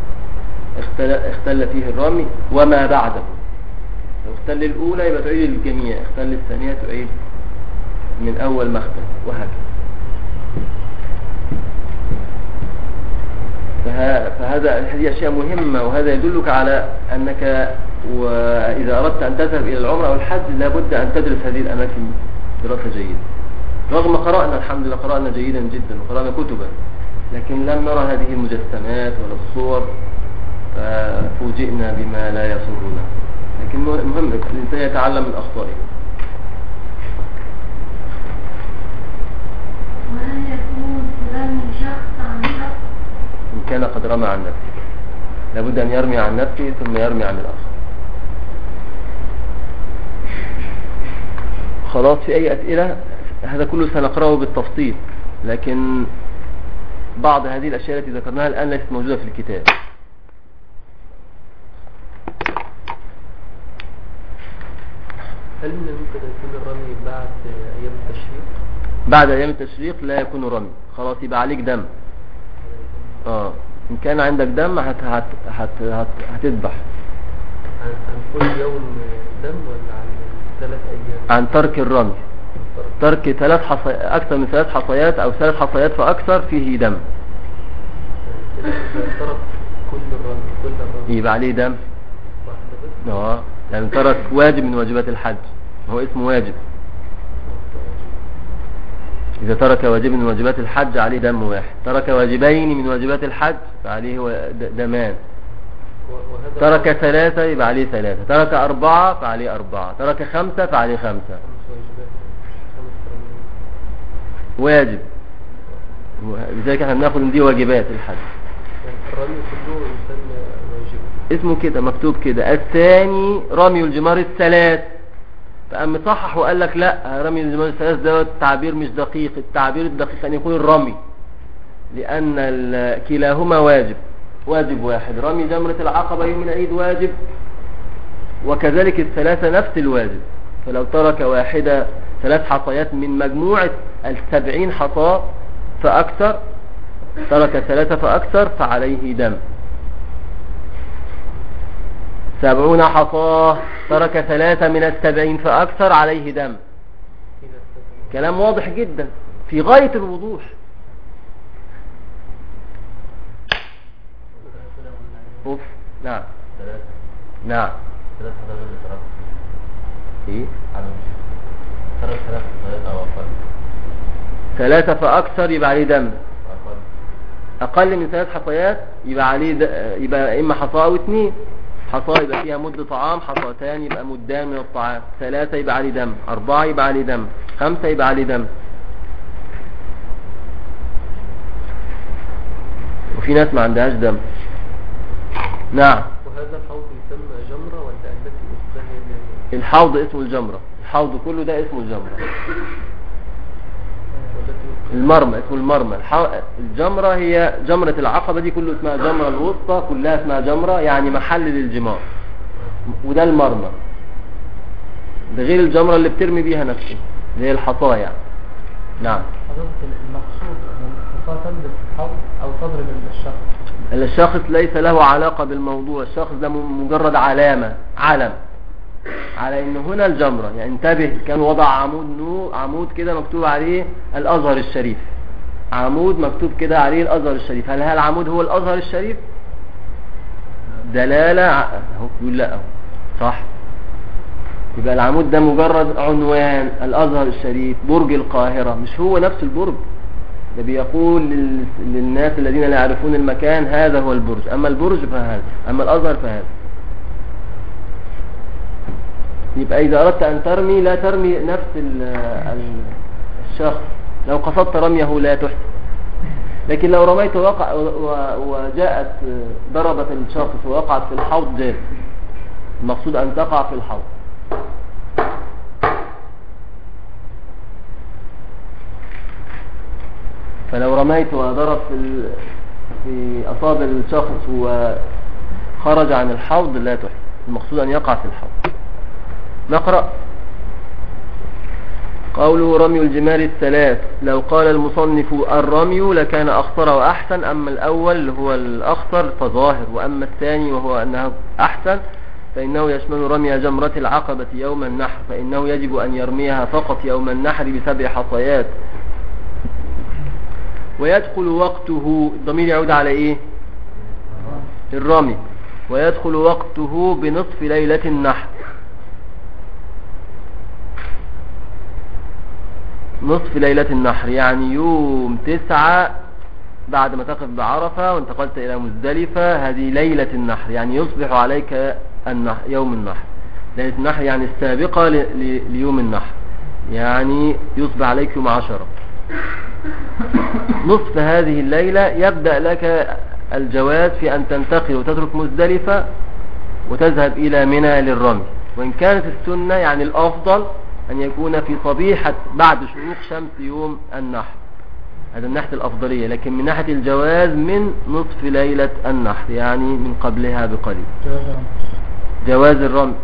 اختل فيه الرمي وما بعده. لو اختل الأولى يبقى تعيد الجميع، اختل الثانية تعيد من أول ما اختل، وهكذا. هذه أشياء مهمة، وهذا يدلك على أنك وإذا أردت أن تذهب إلى العمرة أو الحج لابد أن تدرس هذه الأماكن دراسة جيدة. رغم قرأنا الحمد لله قرأنا جيدا جدا وقرأنا كتبا، لكن لم نرى هذه المجسمات ولا الصور، ففوجئنا بما لا يسرنا. لكن مهم الإنسان يتعلم من أخطائه. وهل يكون رمي شخص عن شخص واحد رمى عن نفسه، لابد أن يرمي عن نفسه ثم يرمي عن الآخر. خلاص، في أي أسئلة؟ هذا كله سنقرأه بالتفصيل، لكن بعض هذه الأشياء التي ذكرناها الآن ليست موجودة في الكتاب. هل من الممكن يكون الرمي بعد أيام التشريق؟ بعد أيام التشريق لا يكون رمي، خلاص يبقى عليك دم. إن كان عندك دم هتذبح. عن كل يوم دم ولا عن 3 أيام؟ عن ترك الرمي، ترك أكثر من 3 حصيات أو 3 حصيات فأكثر فيه دم. ترك كل الرمي يبقى عليه دم. يعني ترك واجب من واجبات الحج، هو اسمه واجب. إذا ترك واجب من واجبات الحج عليه دم واحد، ترك واجبين من واجبات الحج فعليه دمان. ترك 3 يبقى عليه 3، ترك 4 فعليه 4، ترك 5 فعليه 5. واجب. لذلك احنا بناخد من دي واجبات الحج. الرمي كله يسمى واجب، اسمه كده مكتوب كده. الثاني رمي الجمار الثلاث، فقام صحح وقال لك لا، رمي الجمار الثلاث ده التعبير مش دقيق، التعبير الدقيق ان يكون الرمي، لان كلاهما واجب واحد. رمي جمرة العقبة يوم العيد واجب، وكذلك الثلاثة نفس الواجب. فلو ترك واحدة 3 حصيات من مجموعة 70 حصاة فأكثر، ترك 3 فأكثر فعليه دم. 70 حصاة ترك 3 من 70 فأكثر عليه دم. كلام واضح جدا في غاية الوضوح. نعم. نعم. 3 فأكثر يبقى عليه دم. أقل من 3 حصيات يبقى عليه يبقى إما حصاة أو 2. حصاة يبقى فيها مد طعام، حصاتان يبقى مدان من الطعام، 3 يبقى عليه دم، 4 يبقى عليه دم، 5 يبقى عليه دم. وفي ناس ما عندهاش دم. نعم. وهذا الحوض يسمى جمرة ولا التي اسمها؟ الحوض اسمه الجمرة، الحوض كله ده اسمه الجمرة. المرمى اسمه المرمى. الجمرة هي جمرة العقبة دي كله اسمها جمرة الوسطى، كلها اسمها جمرة، يعني محل للجمار. وده المرمى، ده غير الجمرة اللي بترمي بيها نفسه اللي هي الحصاة يعني. نعم. حضرتك المقصود الحصاة تلبس الحوض او تضرب الشخص؟ الشخص ليس له علاقة بالموضوع، الشخص ده مجرد علامة، علم على ان هنا الجمرة. يعني انتبه، كان وضع عمود كده مكتوب عليه الازهر الشريف، عمود مكتوب كده عليه الازهر الشريف. هل هذا العمود هو الازهر الشريف؟ دلالة اهو يقول لا، صح. يبقى العمود ده مجرد عنوان، الازهر الشريف، برج القاهرة، مش هو نفس البرج. ده بيقول للناس الذين لا يعرفون المكان هذا هو البرج، اما البرج فهذا، اما الازهر فهذا. يبقى إذا أردت أن ترمي لا ترمي نفس الشخص، لو قصدت رميه لا تحسن. لكن لو رميت وجاءت ضربت الشخص ووقعت في الحوض جاز، المقصود أن تقع في الحوض. فلو رميت وضرب في أصابع الشخص وخرج عن الحوض لا تحسن، المقصود أن يقع في الحوض. نقرأ قوله رمي الجمار الثلاث. لو قال المصنف الرمي لكان أخطر وأحسن، أما الأول هو الأخطر فظاهر، وأما الثاني وهو أنه أحسن فإنه يشمل رمي جمرة العقبة يوم النحر، فإنه يجب أن يرميها فقط يوم النحر ب7 حصيات. ويدخل وقته، الضمير يعود على إيه؟ الرمي. ويدخل وقته بنصف ليلة النحر، نصف ليلة النحر يعني يوم 9 بعد ما تقف بعرفة وانتقلت إلى مزدلفة، هذه ليلة النحر، يعني يصبح عليك النحر يوم النحر. ليلة النحر يعني السابقة ليوم النحر، يعني يصبح عليك يوم 10. نصف هذه الليلة يبدأ لك الجواز في أن تنتقل وتترك مزدلفة وتذهب إلى منى للرمي. وإن كانت السنة يعني الأفضل أن يكون في صبيحة بعد شروق شمس يوم النحر، هذا من ناحية الأفضلية. لكن من ناحية الجواز من نصف ليلة النحر، يعني من قبلها بقليل. جواز الرمي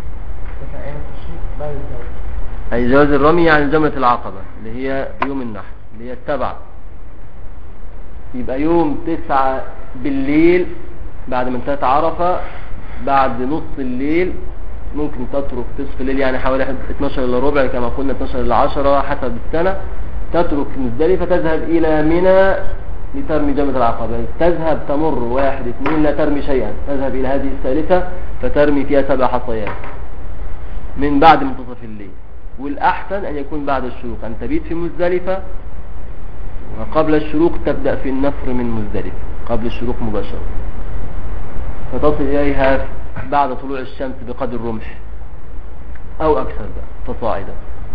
أي جواز الرمي يعني جمرة العقبة اللي هي يوم النحر اللي هي السبعة، يبقى يوم 9 بالليل بعد من انتهت عرفة، بعد نص الليل ممكن تترك نصف الليل يعني حوالي 12 إلا ربع كما قلنا 12 إلا 10 حسب السنة، تترك مزدلفة تذهب إلى منى لترمي جمرة العقبة. تذهب تمر 1 2 لا ترمي شيئا، تذهب إلى هذه الثالثة فترمي فيها 7 حصيات من بعد منتصف الليل. والأحسن أن يكون بعد الشروق، أن تبيت في مزدلفة وقبل الشروق تبدأ في النفر من مزدلفة قبل الشروق مباشرة، فتصل إليها بعد طلوع الشمس بقدر رمح أو أكثر بقى تصاعدا،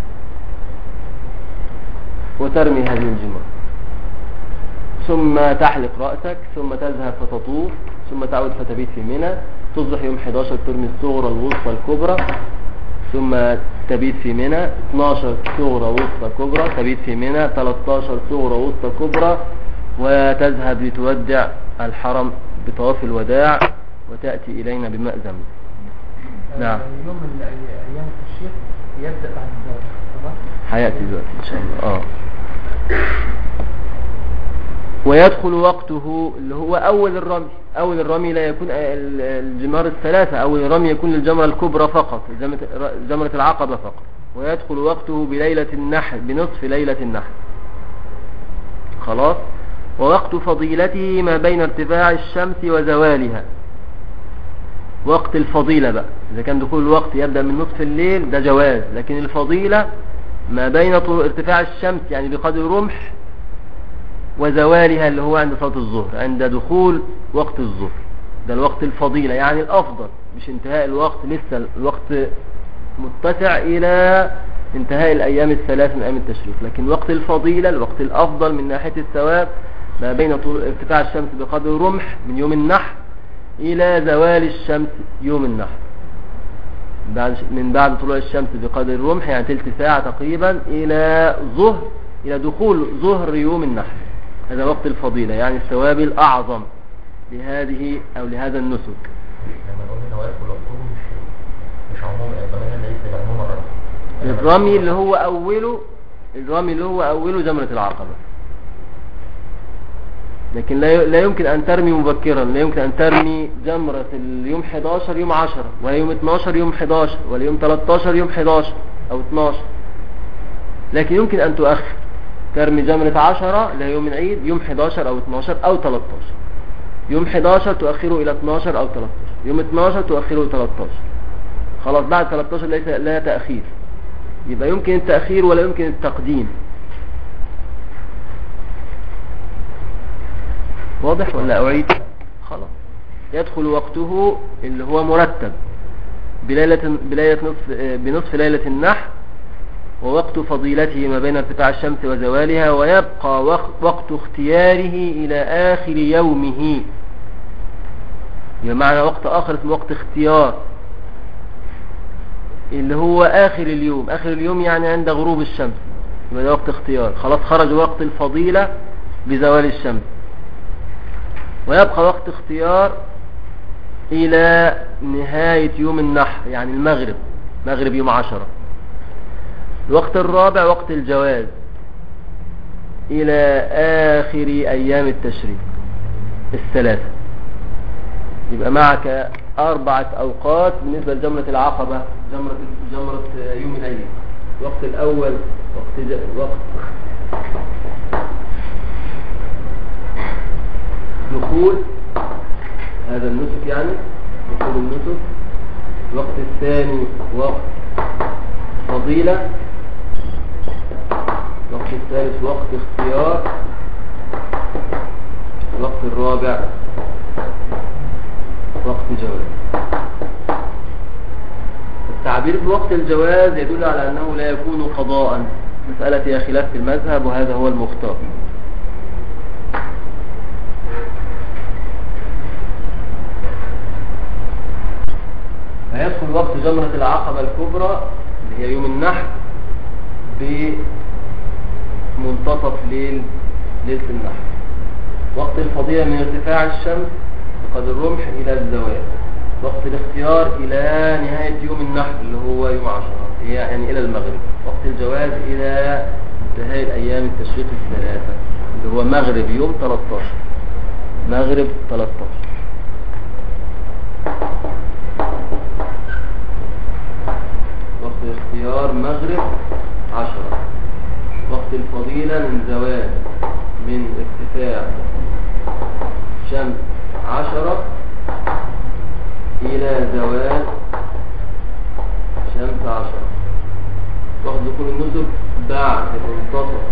وترمي هذه الجمرة، ثم تحلق رأسك، ثم تذهب فتطوف، ثم تعود فتبيت في منى. تصبح يوم 11 ترمي الصغرى الوسطى الكبرى، ثم تبيت في منى. 12 صغرى وسطى كبرى تبيت في منى. 13 صغرى وسطى كبرى، وتذهب لتودع الحرم بطواف الوداع وتأتي إلينا بماء زمزم. نعم. يوم أيام التشريق يبدأ بعد الزواج حياتي دلوقتي إن شاء الله. ويدخل وقته اللي هو أول الرمي. أول الرمي لا يكون الجمار الثلاثة، أول الرمي يكون للجمرة الكبرى فقط، جمرة العقبة فقط. ويدخل وقته بليلة النحر، بنصف ليلة النحر. خلاص. ووقت فضيلته ما بين ارتفاع الشمس وزوالها. وقت الفضيلة بقى إذا كان دخول الوقت يبدأ من نصف الليل ده جواز، لكن الفضيلة ما بين ارتفاع الشمس يعني بقدر رمح وزوالها اللي هو عند صلاة الظهر، عند دخول وقت الظهر، ده الوقت الفضيلة يعني الأفضل، مش انتهاء الوقت، لسه الوقت متسع إلى انتهاء الأيام الثلاث من أيام التشريق، لكن وقت الفضيلة الوقت الأفضل من ناحية الثواب ما بين ارتفاع الشمس بقدر رمح من يوم النحر إلى زوال الشمس يوم النحر، من بعد طلوع الشمس بقدر الرمح يعني تلت ساعة تقريبا إلى ظهر، إلى دخول ظهر يوم النحر. هذا وقت الفضيلة يعني الثواب الأعظم لهذه أو لهذا النسك. لما نقول إنه يدخل وقته مش عموم الضمان ليس العموم الرمي اللي هو أوله جمرة العقبة، لكن لا يمكن أن ترمي مبكرا، لا يمكن أن ترمي جمرة اليوم 11 يوم 10 ولا يوم 12 يوم 11 ولا يوم 13 يوم 11 أو 12، لكن يمكن أن تؤخر ترمي جمرة 10 لا يوم العيد يوم 11 أو 12 أو 13، يوم 11 تؤخره إلى 12 أو 13، يوم 12 تؤخره إلى 13، خلاص بعد 13 ليس لا تأخير، يبقى يمكن التأخير ولا يمكن التقديم. واضح ولا أعيد؟ خلاص. يدخل وقته اللي هو مرتب بنصف ليلة النحر، ووقت فضيلته ما بين ارتفاع الشمس وزوالها، ويبقى وقت اختياره إلى آخر يومه، بمعنى وقت آخر اسمه وقت اختيار اللي هو آخر اليوم. آخر اليوم يعني عند غروب الشمس، يبقى ده وقت اختيار، خلاص خرج وقت الفضيلة بزوال الشمس. ويبقى وقت اختيار إلى نهاية يوم النحر يعني المغرب، مغرب يوم 10. الوقت الرابع وقت الجواز إلى آخر أيام التشريق الثلاثة. يبقى معك 4 أوقات بالنسبة لجمرة العقبة، جمرة يوم العيد. الوقت الأول وقت دخول هذا النسك يعني دخول النسك. الوقت الثاني وقت فضيلة. الوقت الثالث وقت اختيار. الوقت الرابع وقت جواز. التعبير بوقت الجواز يدل على أنه لا يكون قضاء، مسألة فيها خلاف في المذهب وهذا هو المختار. هيدخل وقت جمرة العقبة الكبرى اللي هي يوم النحر بمنتصف ليلة النحر. وقت الفضيلة من ارتفاع الشمس بقدر الرمح إلى الزوال. وقت الاختيار إلى نهاية يوم النحر اللي هو يوم 10 يعني إلى المغرب. وقت الجواز إلى انتهاء الأيام التشريق الثلاثة اللي هو مغرب يوم 13. مغرب 13. وقت الاختيار مغرب 10. وقت الفضيلة من زوال من ارتفاع شمس 10 إلى زوال شمس 10. وقت دخول النسك بعد منتصف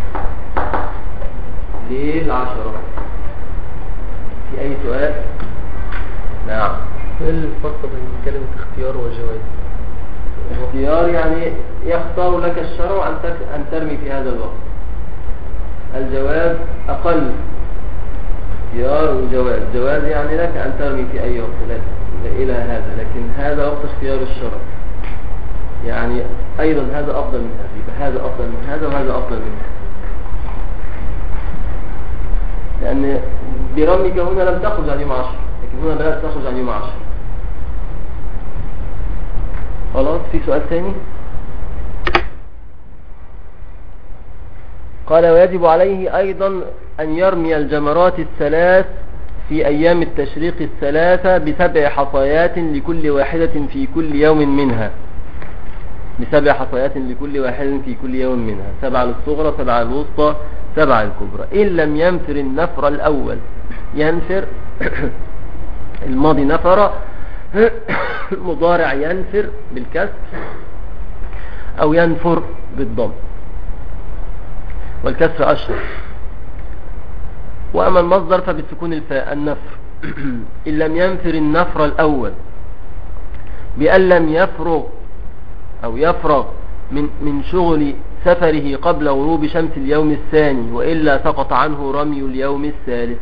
ليل 10. في أي سؤال؟ نعم. ايه الفرق بين كلمة اختيار وجواز؟ اختيار يعني يختار لك الشرع أن ترمي في هذا الوقت. الجواز أقل. اختيار وجواز. جواز يعني لك أن ترمي في أي وقت إلى هذا، لكن هذا وقت اختيار الشرع. يعني أيضا هذا أفضل من هذا، يبقى هذا أفضل من هذا وهذا أفضل من هذا. لأن برميك هنا لم تخرج عن يوم 10، لكن هنا بدأت تخرج عن يوم 10. خلاص. في سؤال ثاني؟ قال ويجب عليه أيضا أن يرمي الجمرات الثلاث في أيام التشريق الثلاثة ب7 حصيات لكل واحدة في كل يوم منها. ب7 حصيات لكل واحدة في كل يوم منها، 7 للصغرى 7 للوسطى 7 الكبرى. إن لم ينفر النفر الأول. ينفر الماضي نفر، المضارع ينفر بالكسر أو ينفر بالضم، والكسر أشهر. وأما المصدر فبسكون الفاء النفر. إن لم ينفر النفر الأول بأن لم يفرغ أو يفرغ من شغل سفره قبل غروب شمس اليوم الثاني، وإلا سقط عنه رمي اليوم الثالث.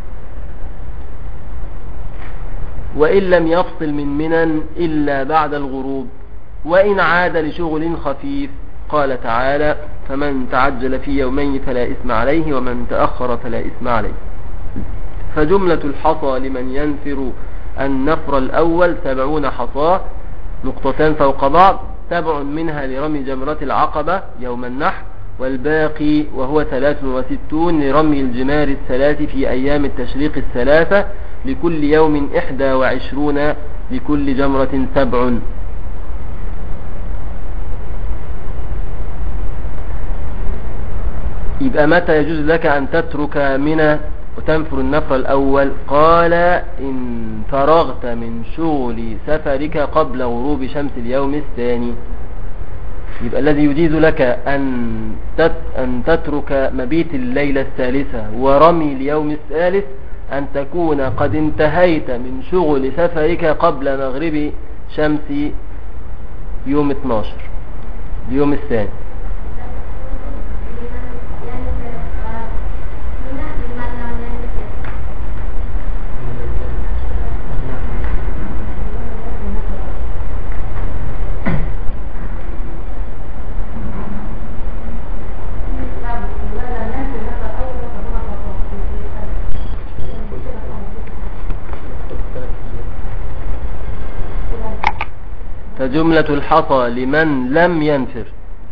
وإن لم يفصل من منى إلا بعد الغروب، وإن عاد لشغل خفيف. قال تعالى فمن تعجل في يومين فلا إثم عليه ومن تأخر فلا إثم عليه. فجملة الحصى لمن ينفر النفر الأول 70 حصاة نقطتان فوق بعض، 7 منها لرمي جمرة العقبة يوم النحر، والباقي وهو 63 لرمي الجمار الثلاث في أيام التشريق الثلاثة، لكل يوم 21 لكل جمرة 7. يبقى متى يجوز لك أن تترك منى وتنفر النفر الأول؟ قال إن فرغت من شغل سفرك قبل غروب شمس اليوم الثاني. يبقى الذي يجيز لك أن تترك مبيت الليلة الثالثة ورمي اليوم الثالث أن تكون قد انتهيت من شغل سفرك قبل مغرب شمس يوم 12 اليوم الثاني. فجملة الحصى لمن لم ينفر.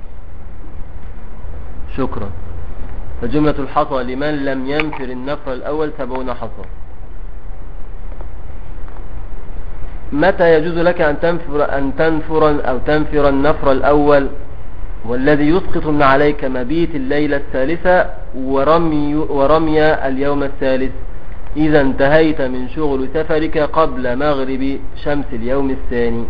شكرا. فجملة الحصى لمن لم ينفر النفر الأول 70 حصى. متى يجوز لك أن تنفر النفر الأول؟ والذي يسقط من عليك مبيت الليلة الثالثة ورمي اليوم الثالث إذا انتهيت من شغل سفرك قبل مغرب شمس اليوم الثاني.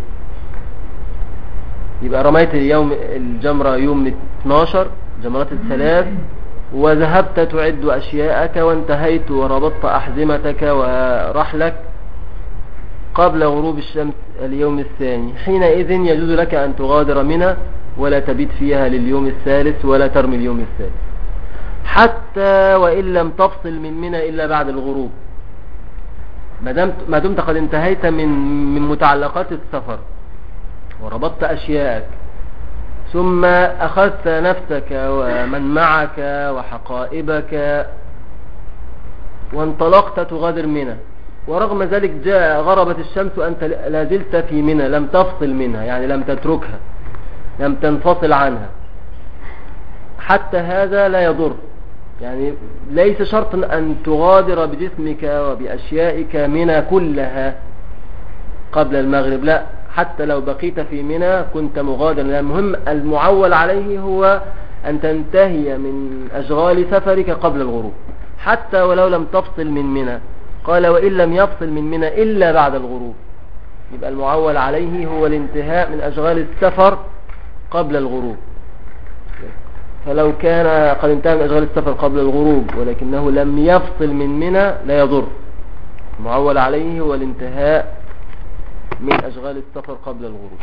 يبقى رميت اليوم الجمرة يوم 12 جمرات الثلاث، وذهبت تعد أشياءك وانتهيت وربطت أحزمتك ورحلك قبل غروب الشمس اليوم الثاني. حينئذ يجوز لك أن تغادر منى ولا تبيت فيها لليوم الثالث ولا ترمي اليوم الثالث، حتى وإن لم تفصل من منى إلا بعد الغروب. ما دمت قد انتهيت من متعلقات السفر وربطت أشياءك، ثم أخذت نفسك ومن معك وحقائبك وانطلقت تغادر منى، ورغم ذلك جاء غربت الشمس وأنت لا زلت في منى، لم تفصل منها، يعني لم تتركها، لم تنفصل عنها، حتى هذا لا يضر. يعني ليس شرطا أن تغادر بجسمك وبأشيائك منى كلها قبل المغرب، لا، حتى لو بقيت في منى كنت مغادرا. المهم المعول عليه هو أن تنتهي من أشغال سفرك قبل الغروب، حتى ولو لم تفصل من منى. قال وإن لم يفصل من منى إلا بعد الغروب، يبقى المعول عليه هو الانتهاء من أشغال السفر قبل الغروب. فلو كان قد انتهى من أشغال السفر قبل الغروب ولكنه لم يفصل من منى لا يضر، المعول عليه هو الانتهاء من أشغال السفر قبل الغروب.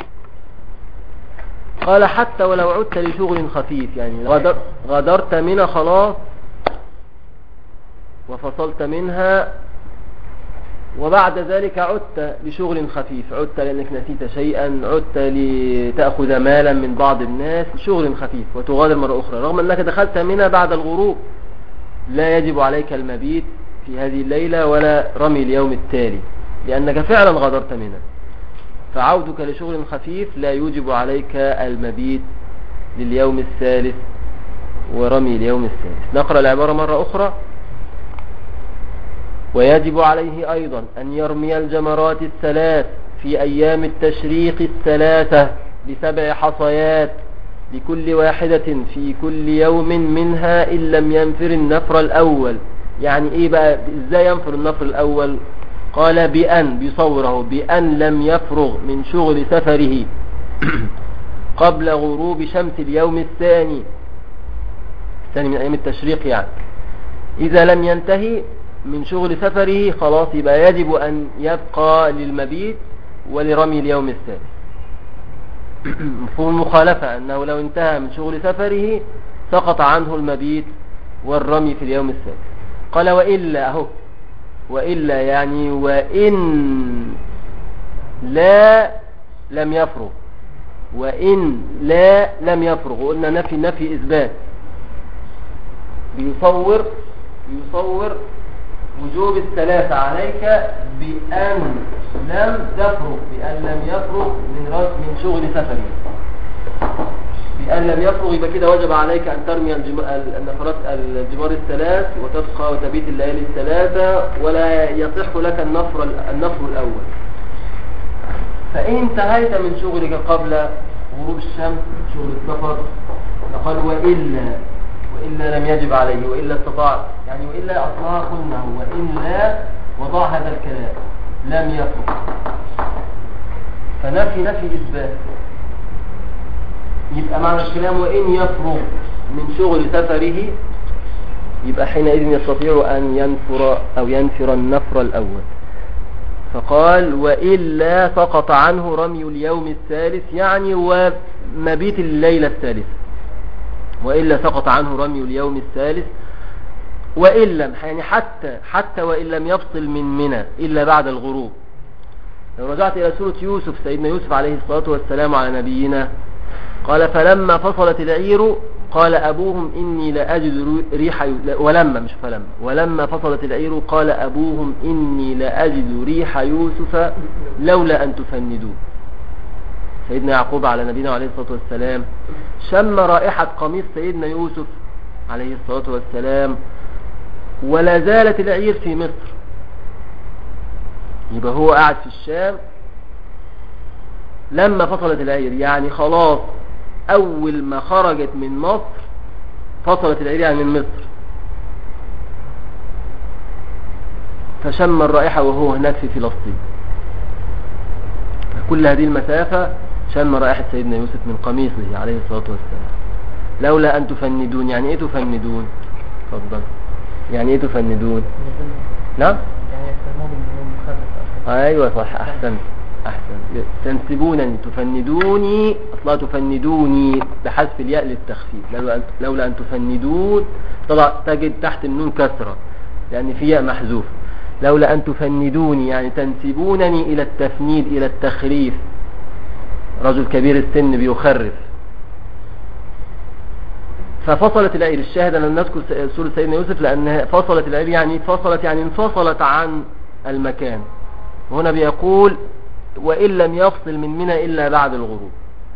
قال حتى ولو عدت لشغل خفيف، يعني غادرت منى خلاص وفصلت منها، وبعد ذلك عدت لشغل خفيف، عدت لأنك نسيت شيئا، عدت لتأخذ مالا من بعض الناس، شغل خفيف وتغادر مرة أخرى، رغم أنك دخلت منى بعد الغروب، لا يجب عليك المبيت في هذه الليلة ولا رمي اليوم التالي، لأنك فعلا غادرت منى. فعودك لشغل خفيف لا يوجب عليك المبيت لليوم الثالث ورمي اليوم الثالث. نقرأ العبارة مرة أخرى. ويجب عليه أيضا أن يرمي الجمرات الثلاث في أيام التشريق الثلاثة ب7 حصيات لكل واحدة في كل يوم منها إن لم ينفر النفر الأول. يعني إيه بقى، إزاي ينفر النفر الأول؟ قال بصوره بأن لم يفرغ من شغل سفره قبل غروب شمس اليوم الثاني من أيام التشريق. يعني إذا لم ينتهي من شغل سفره خلاص يبقى يجب أن يبقى للمبيت ولرمي اليوم الثالث. مفهوم المخالفة أنه لو انتهى من شغل سفره سقط عنه المبيت والرمي في اليوم الثالث. قال وإلا يعني وإن لا لم يفرغ، وإن لا لم يفرغ، وقلنا نفي إثبات، بيصور وجوب الثلاثة عليك بأن لم يفرغ من شغل سفره. بأن لم يفرغ يبقى كده وجب عليك أن ترمي الجمار الثلاث وتبقى وتبيت الليالي الثلاثة، ولا يصح لك النفر الأول. فإن انتهيت من شغلك قبل غروب الشمس شغل السفر قال وإلا لم يجب عليه، وإلا استطاع، يعني وإلا أصلها قلنا وإلا وضع هذا الكلام لم يفرغ، فنفي إثبات. يبقى معنى الكلام وإن يفرغ من شغل سفره يبقى حينئذ يستطيع أن ينفر النفر الأول. فقال وإلا سقط عنه رمي اليوم الثالث، يعني ومبيت الليلة الثالث. وإلا سقط عنه رمي اليوم الثالث، وإن لم، يعني حتى وإن لم يفصل من منى إلا بعد الغروب. لو رجعت إلى سورة يوسف، سيدنا يوسف عليه الصلاة والسلام على نبينا، قال فلما فصلت العير قال أبوهم إني لأجد ريح ولما فصلت العير قال أبوهم إني لأجد ريح يوسف لولا أن تفندون. سيدنا يعقوب على نبينا عليه الصلاة والسلام شم رائحة قميص سيدنا يوسف عليه الصلاة والسلام، ولا زالت العير في مصر. يبقى هو قاعد في الشام لما فصلت العير، يعني خلاص أول ما خرجت من مصر فصلت العير يعني من مصر، فشم الرائحة وهو هناك في فلسطين. كل هذه المسافة شم رائحة سيدنا يوسف من قميصه عليه الصلاة والسلام. لولا أن تفندون، يعني إيه تفندون؟ تفضل. يعني إيه تفندون؟ نعم؟ يعني يسمون من مخالفة. أيوة صح، أحسن. تنسبونني، تفندوني، أصلا تفندوني بحذف الياء للتخفيف. لولا أن تفندون تجد تحت النون كسرة لأن في ياء محذوف. لولا أن تفندوني يعني تنسبونني إلى التفنيد إلى التخريف. رجل كبير السن بيخرف. ففصلت العير. الشاهد أن نذكر سورة سيدنا يوسف لأنها فصلت العير يعني فصلت يعني انفصلت عن المكان. هنا بيقول وإن لم يفصل من منى إلا بعد الغروب،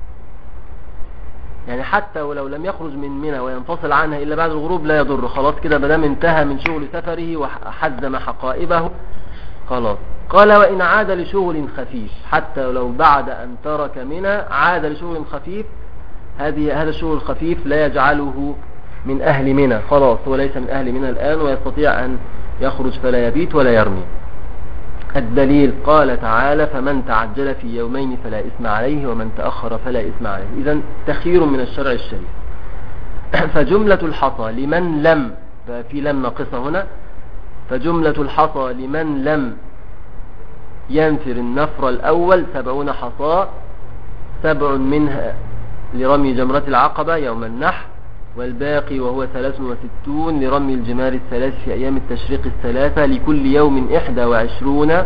يعني حتى ولو لم يخرج من منى وينفصل عنها إلا بعد الغروب لا يضر، خلاص كده بدام انتهى من شغل سفره وحزم حقائبه خلاص. قال وإن عاد لشغل خفيف، حتى لو بعد أن ترك منى عاد لشغل خفيف، هذا الشغل الخفيف لا يجعله من أهل منى، خلاص هو ليس من أهل منى الآن ويستطيع أن يخرج فلا يبيت ولا يرمي. الدليل قال تعالى فمن تعجل في يومين فلا إثم عليه ومن تأخر فلا إثم عليه. إذن تخيير من الشرع الشريف. فجملة الحصى لمن لم، ففي لم ناقصة هنا، فجملة الحصى لمن لم ينفر النفر الأول 70 حصى، 7 منها لرمي جمرة العقبة يوم النحر، والباقي وهو 63 لرمي الجمار الثلاث في أيام التشريق الثلاثة، لكل يوم 21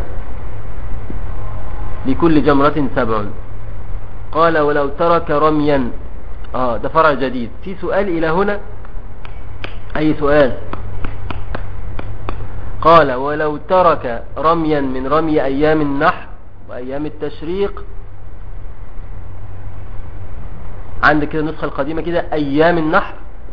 لكل جمرة 7. قال ولو ترك رميا، ده فرع جديد. في سؤال إلى هنا؟ أي سؤال؟ قال ولو ترك رميا من رمي أيام النحر وأيام التشريق، عندك كده النسخة القديمة كده أيام النحر،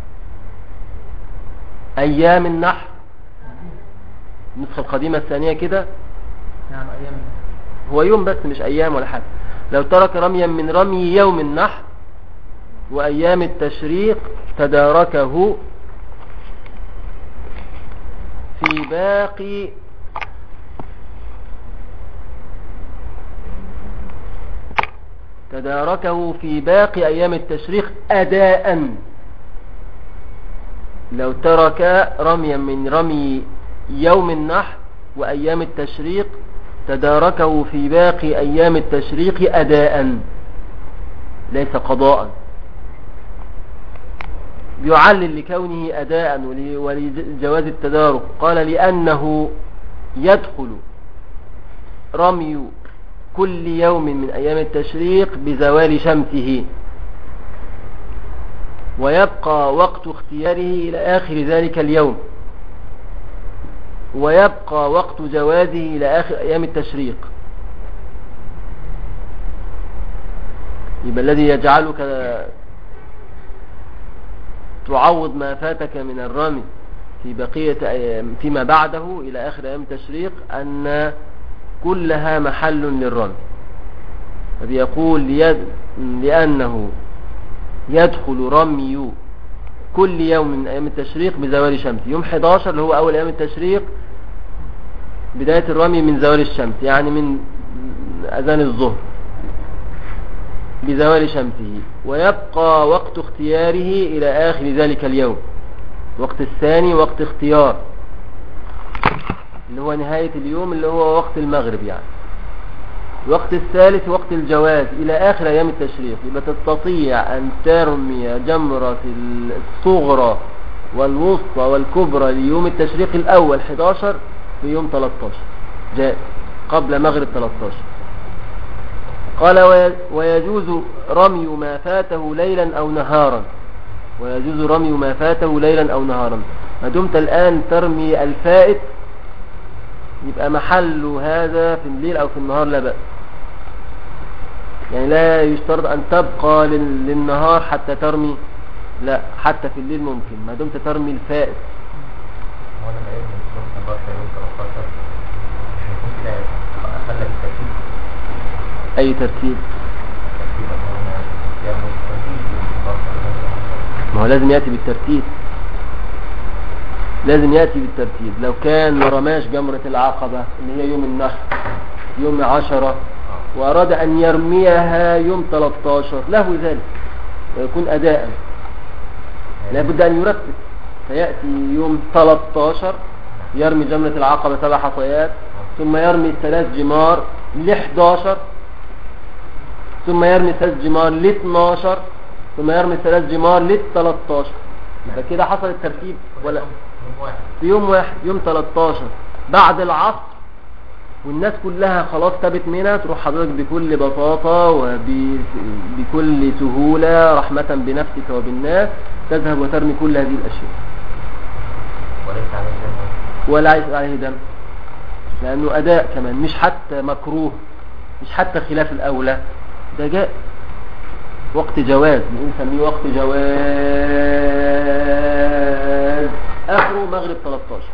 أيام النحر، النسخة القديمة الثانية كده نعم أيام، هو يوم بس مش أيام ولا حاجة. لو ترك رميا من رمي يوم النحر وأيام التشريق تداركه في باقي أيام التشريق أداء. لو ترك رميا من رمي يوم النحر وأيام التشريق تداركه في باقي أيام التشريق أداء ليس قضاء. يعلل لكونه أداء ولجواز التدارك. قال لأنه يدخل رمي كل يوم من أيام التشريق بزوال شمسه، ويبقى وقت اختياره إلى آخر ذلك اليوم، ويبقى وقت جوازه إلى آخر أيام التشريق. يبقى الذي يجعلك تعوض ما فاتك من الرمي في بقية فيما بعده إلى آخر أيام التشريق أن كلها محل للرمي. فبيقول لأنه يدخل رمي كل يوم من أيام التشريق بزوال الشمس. يوم 11 اللي هو أول أيام التشريق بداية الرمي من زوال الشمس، يعني من أذان الظهر بزوال شمسه، ويبقى وقت اختياره إلى آخر ذلك اليوم. وقت الثاني وقت اختيار اللي هو نهاية اليوم اللي هو وقت المغرب يعني. الوقت الثالث وقت الجواز إلى آخر أيام التشريق. يبقى تستطيع أن ترمي جمرة الصغرى والوسطى والكبرى ليوم التشريق الأول 11 في يوم 13 جاء قبل مغرب 13. قال ويجوز رمي ما فاته ليلا أو نهارا، ويجوز رمي ما فاته ليلا أو نهارا. ما دمت الآن ترمي الفائت يبقى محل هذا في الليل أو في النهار لا بأس، يعني لا يشترط أن تبقى للنهار حتى ترمي، لا حتى في الليل ممكن ما دمت ترمي الفائت. وانا ما يوم 13 يوم 13 هيكون كده أخلى بالترتيب. أي ترتيب؟ ما هو لازم يأتي بالترتيب، لازم يأتي بالترتيب. لو كان ما رماش جمرة العقبة اللي هي يوم النحر يوم 10 وأراد أن يرميها يوم 13 له ذلك ويكون أداء، لابد أن يرتب. فيأتي يوم 13 يرمي جمرة العقبة 7 حصيات، ثم يرمي 3 جمار ل11، ثم يرمي 3 جمار ل12، ثم يرمي 3 جمار ل13. يبقى كده حصل الترتيب ولا في يوم واحد يوم 13 بعد العصر والناس كلها خلاص تابت منها، تروح حضرتك بكل بساطة وبكل سهولة رحمة بنفسك وبالناس تذهب وترمي كل هذه الأشياء وليس عليه دم ولا عايز عليه دم، لأنه أداء كمان، مش حتى مكروه، مش حتى خلاف الأولى، ده جاء وقت جواز، نسميه وقت جواز، آخره مغرب 13.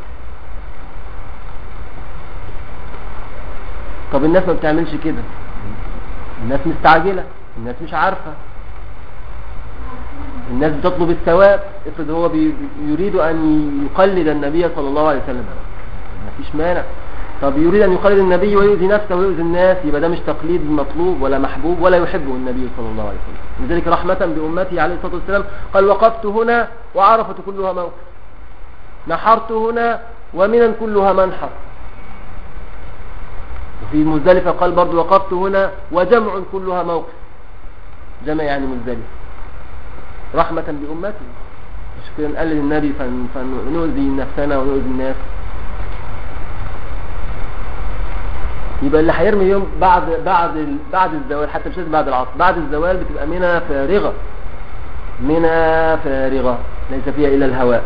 طب الناس ما بتعملش كده، الناس مستعجلة، الناس مش عارفة، الناس بتطلب الثواب. افرض هو يريد أن يقلد النبي صلى الله عليه وسلم، ما فيش مانع. طب يريد أن يقلد النبي ويؤذي نفسه ويؤذي الناس، يبقى ده مش تقليد مطلوب ولا محبوب ولا يحبه النبي صلى الله عليه وسلم. لذلك رحمة بأمته عليه الصلاة والسلام قال وقفت هنا وعرفت كلها موقف، نحرت هنا ومنا كلها منحر. وفي مزدلفة قال برضو وقفت هنا وجمع كلها موقف، جمع يعني مزدلفة، رحمة بأمته، مش كده نقلد النبي فنؤذي نفسنا ونؤذي الناس. يبقى اللي هيرمي يوم بعد الزوال، حتى مش لازم بعد العصر، بعد الزوال بتبقى منى فارغة، منى فارغة ليس فيها إلا الهواء.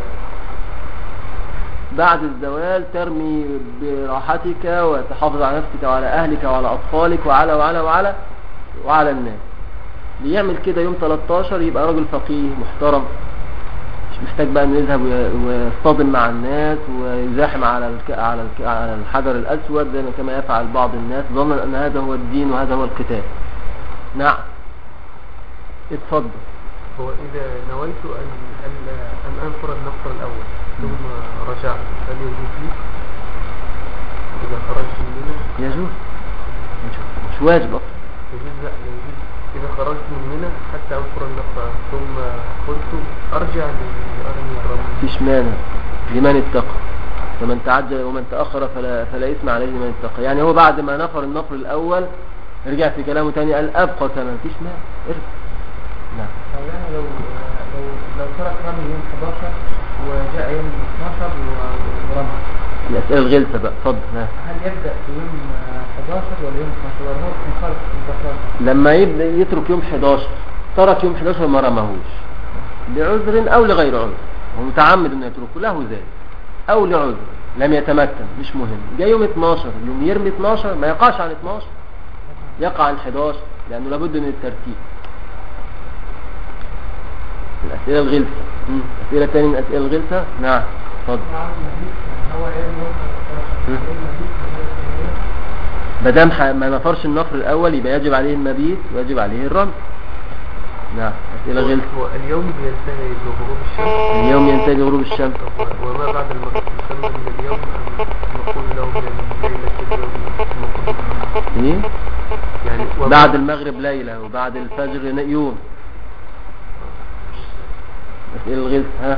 بعد الزوال ترمي براحتك وتحافظ على نفسك وعلى أهلك وعلى أطفالك وعلى وعلى وعلى وعلى الناس. اللي يعمل كده يوم 13 يبقى راجل فقيه محترم، مش محتاج بقى انه يذهب ويصطدم مع الناس ويزاحم على الحجر الأسود زي ما كما يفعل بعض الناس ظنا أن هذا هو الدين وهذا هو القتال. نعم اتفضل. هو إذا نويت أن أنفر النفر الأول ثم رجعت، هل يجوز لي إذا خرجت من منى؟ يجوز، مش واجب أصلا. يجوز، لا يجوز. إذا خرجت من منى حتى أنفر النفر ثم قلت أرجع لأرمي الرمل، مفيش مانع لمن اتقى، فمن تعجل ومن تأخر فلا إثم عليه لمن اتقى. يعني هو بعد ما نفر النفر الأول رجع في كلامه تاني قال أبقى كمان، مفيش مانع، ارجع. نعم. يعني لو ترك رمي يوم 11 وجاء يوم 12 ورمى، الأسئلة الغلسة بقى، اتفضل. هل يبدأ في يوم 11 ولا يوم 12 ولا هو مخالف البطاطا؟ لما يبدأ يترك يوم 11، ترك يوم 11 ما رماهوش لعذر أو لغير عذر، هو متعمد انه يتركه له ذلك، أو لعذر لم يتمكن، مش مهم. جاء يوم 12 يوم يرمي 12 ما يقعش عن 12، يقع عن 11 لأنه لابد من الترتيب. الأسئلة الغلسة، أسئلة تاني من أسئلة الغلسة. نعم اتفضل. مادام ما نفرش النفر الأول يبقى يجب عليه المبيت ويجب عليه الرمي. نعم أسئلة غلسة. اليوم ينتهي بغروب الشمس، اليوم ينتهي بغروب الشمس، وما بعد المغرب يسمى من اليوم أم نقول له من ليلة اليوم؟ إيه؟ يعني بعد المغرب ليلة وبعد الفجر يوم. أسئلة الغلسة. ها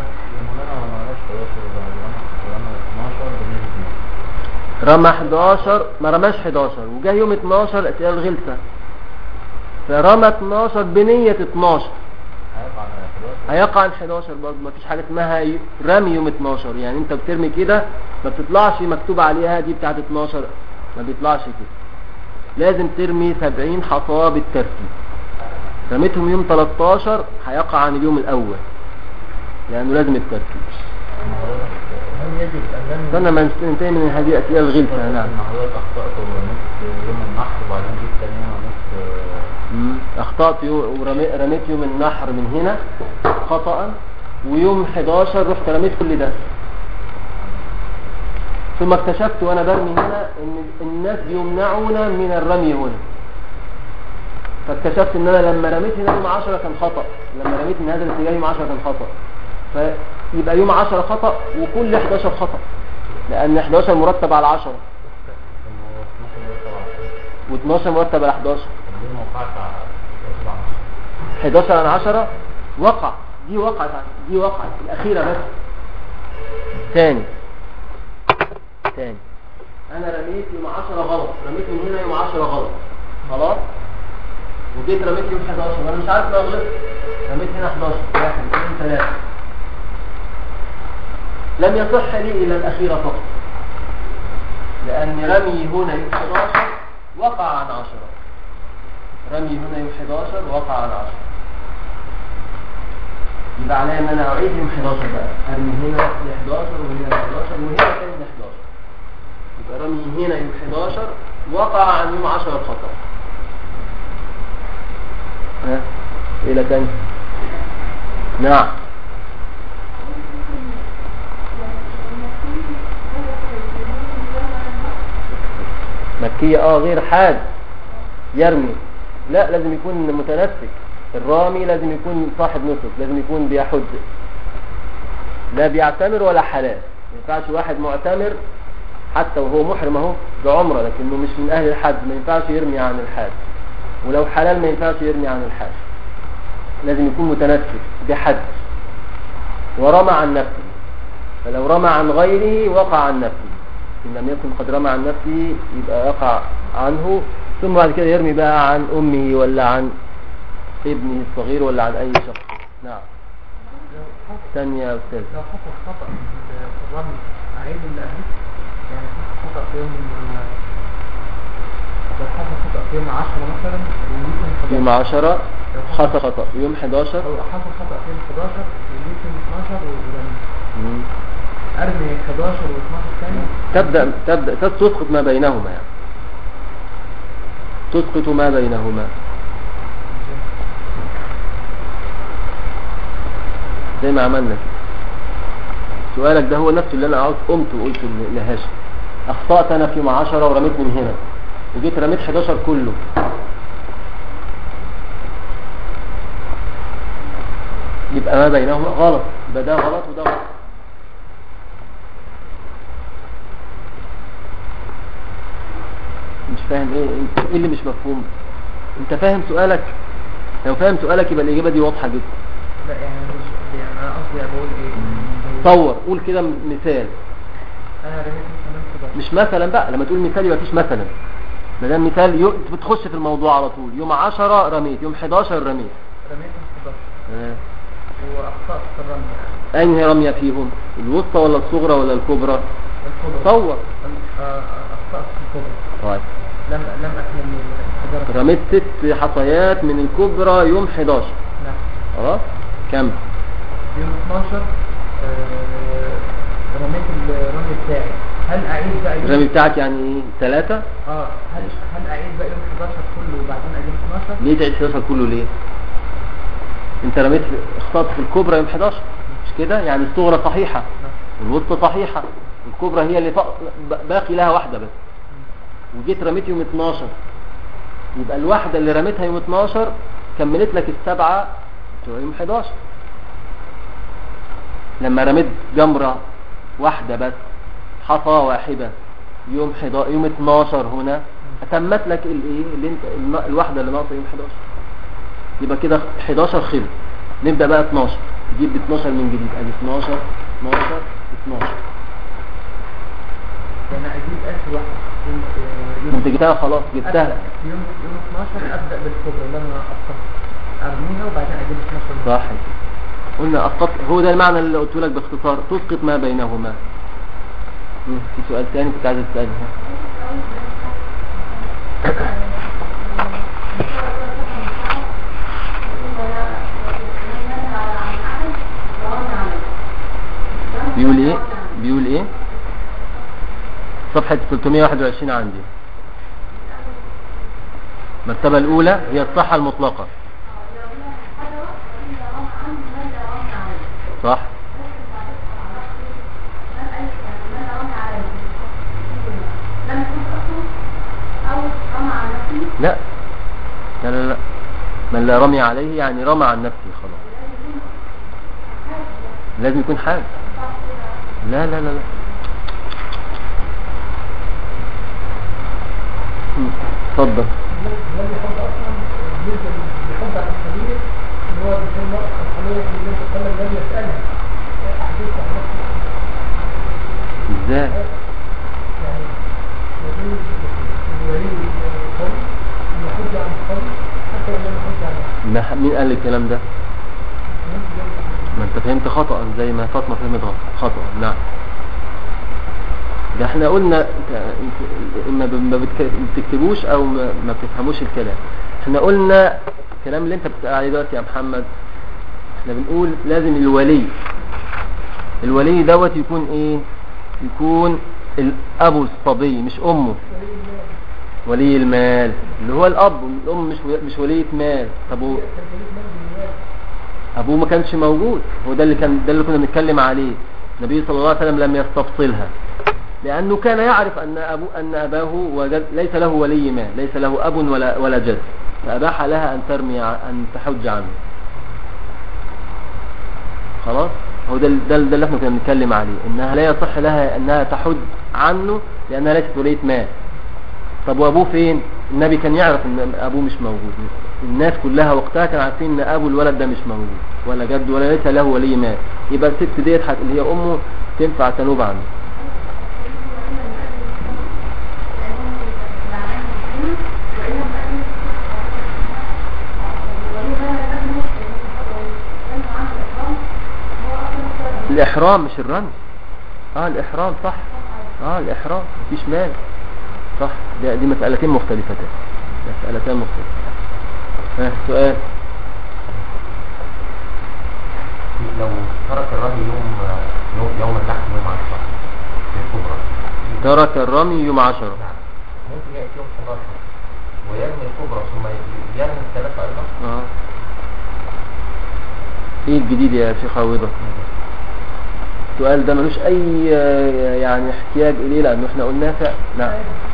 رمى 11 ما رماش 11 وجاء يوم 12 الأسئلة الغلسة، فرمى 12 بنية 12 هيقع عن 11 برضه. ما فيش حاجة اسمها رمي يوم 12، يعني انت بترمي كده ما بتطلعش مكتوب عليها دي بتاعت 12، ما بيطلعش كده، لازم ترمي 70 حصاة بالترتيب. رميتهم يوم 13 هيقع عن اليوم الأول لأنه لازم الترتيب. هل يجب أن استنى ما ننتهي من هذه الأسئلة الغلسة. نعم. أخطأت ونص يوم النحر وبعدين جيت تاني يوم ونص. أخطأت ورميت يوم النحر من هنا خطأ، ويوم 11 رحت رميت كل ده، ثم اكتشفت وأنا برمي هنا إن الناس بيمنعونا من الرمي هنا، فاكتشفت إن أنا لما رميت هنا يوم 10 كان خطأ، لما رميت من هذا الاتجاه يوم 10 كان خطأ، فيبقى يوم 10 خطأ وكل 11 خطأ، لأن 11 مرتب على 10 و12 مرتب على 11. 11 على 10 وقع، دي وقعت الأخيرة بس. تاني أنا رميت يوم 10 غلط، رميت من هنا يوم 10 غلط خلاص، وجيت رميت يوم 11 وأنا مش عارف لو غلط، رميت هنا 11 1 2 3، لم يصح لي إلى الأخيرة فقط، لأن رمي هنا يوم 11 وقع عن 10. رمي هنا يوم 11 وقع عن 10. يبقى عليا ان انا اعيد يوم 11 بقى، ارمي هنا ل 11 وهنا ل 11 وهنا تاني ل 11. يبقى رمي هنا يوم 11 وقع عن يوم 10 الخطأ. ها ايه لا تاني؟ نعم. مكية غير حاد يرمي، لا لازم يكون متنسك. الرامي لازم يكون صاحب نسك، لازم يكون بيحج، لا بيعتمر ولا حلال. ما ينفعش واحد معتمر حتى وهو محرم اهو بعمره لكنه مش من اهل الحج، ما ينفعش يرمي عن الحاج، ولو حلال ما ينفعش يرمي عن الحاج، لازم يكون متنسك بحج ورمى عن نفسه. فلو رمى عن غيره وقع عن نفسه، إن لم يكن قد رمى عن نفسه يبقى يقع عنه، ثم بعد كده يرمي بقى عن أمه ولا عن ابنه الصغير ولا عن أي شخص. نعم. ثانية يا أستاذ. لو حصل خطأ في الرمي أعيد اللي قبله، يعني حصل خطأ في يوم، لو حصل خطأ في يوم 10 مثلا يوم 10 حصل خطأ يوم 11 أو حصل خطأ في يوم 11 ويوم 12 ورمي، أرمي 11 و12 ثاني، تبدأ تسقط ما بينهما، يعني تسقط ما بينهما زي ما عملنا كده. سؤالك ده هو نفسه اللي انا قمت وقلت لهاشم اخطأت انا في يوم 10 ورميت من هنا وجيت رميت 11 كله، يبقى ما بينهما غلط، يبقى ده غلط وده غلط. مش فاهم ايه اللي مش مفهوم؟ انت فاهم سؤالك؟ لو فاهم سؤالك يبقى الاجابه دي واضحه جدا. لا يعني مش يعني انا قصدي بقول ايه، صور قول كده مثال. انا رميت مثلا 11، مش مثلا بقى، لما تقول مثال يبقى فيش مثلا، ما دام مثال بتخش في الموضوع على طول. يوم 10 رميت، يوم 11 رميت 11 واخطأت في الرمي. يعني انهي رميه فيهم؟ الوسطى ولا الصغرى ولا الكبرى؟ الكبرى. صور. اخطأت في الكبرى. طيب لم اكمل الحجر. رميت 6 حصيات من الكبرى يوم 11. نعم. خلاص كم؟ يوم 12 رميت الرمي بتاعي، هل اعيد بقى يوم الرمي بتاعك يعني ايه؟ 3؟ هل اعيد بقى يوم 11 كله وبعدين اجيب 12؟ ليه تعيد 11 كله ليه؟ انت رميت اخطأت في الكبرى يوم 11 مش كده؟ يعني الصغرى صحيحة والوسطى صحيحة، الكبرى هي اللي باقي لها واحدة بس، وجيت رميت يوم 12، يبقى الواحدة اللي رميتها يوم 12 كملت لك ال7 بتوع يوم 11. لما رميت جمرة واحدة بس، حصى واحدة يوم 12 هنا اتمت لك الايه اللي انت الواحدة اللي ناقصة يوم 11. يبقى كده 11 خلص، نبدأ بقى 12، تجيب 12 من جديد، ادي 12 12 12. يعني اجيب اخر واحدة انت جبتها خلاص، جبتها يوم 12 ابدأ بالكبرى اللي انا ارميها وبعدين اجيب 12. صح. قلنا اسقط، هو ده المعنى اللي قلت لك باختصار، تسقط ما بينهما. في سؤال ثاني كنت عايز اساله. بيقول ايه صفحة 321 عندي. المرتبة الاولى هي الصحة المطلقة، صح؟ لا لا لا لا، من لا رمي عليه يعني رمى عن نفسه خلاص، لازم يكون حاج. لا لا لا لا. اتفضل. ازاي؟ مين قال الكلام ده؟ ما انت فهمت خطأ زي ما فاطمة فهمت خطأ. نعم. ده احنا قلنا ما بتكتبوش او ما بتفهموش الكلام. احنا قلنا الكلام اللي انت بتقول عليه دلوقتي يا محمد، احنا بنقول لازم الولي دوت يكون ايه؟ يكون الابو الصبي مش امه. ولي المال اللي هو الاب، الام مش ولية مال. طب ابوه ما كانش موجود، هو ده اللي كنا بنتكلم عليه. النبي صلى الله عليه وسلم لم يستفصلها لانه كان يعرف ان اباه ليس له ولي مال، ليس له اب ولا جد، فاباح لها ان تحج عنه. خلاص، هو ده اللي احنا كنا بنتكلم عليه، انها لا يصح لها انها تحج عنه لانها ليست ولية مال. طب وابوه فين؟ النبي كان يعرف ان ابوه مش موجود. الناس كلها وقتها كانوا عارفين ان ابو الولد ده مش موجود ولا جد ولا ليس له ولي مال. يبقى الست ديت اللي هي امه تنفع تنوب عنه. الاحرام مش الرمي. الاحرام صح. الاحرام مفيش مال صح. دي مسألتين مختلفتين. سؤال. لو ترك الرمي يوم النحر يوم 10 في الكبرى، ترك الرمي يوم 10 ممكن يأتي يوم 11 ويرمي الكبرى ثم يرمي الثلاثة أيضا. ايه الجديد يا شيخ عويضة؟ السؤال ده ملوش اي يعني احتياج اليه لانه احنا قلناه. نعم.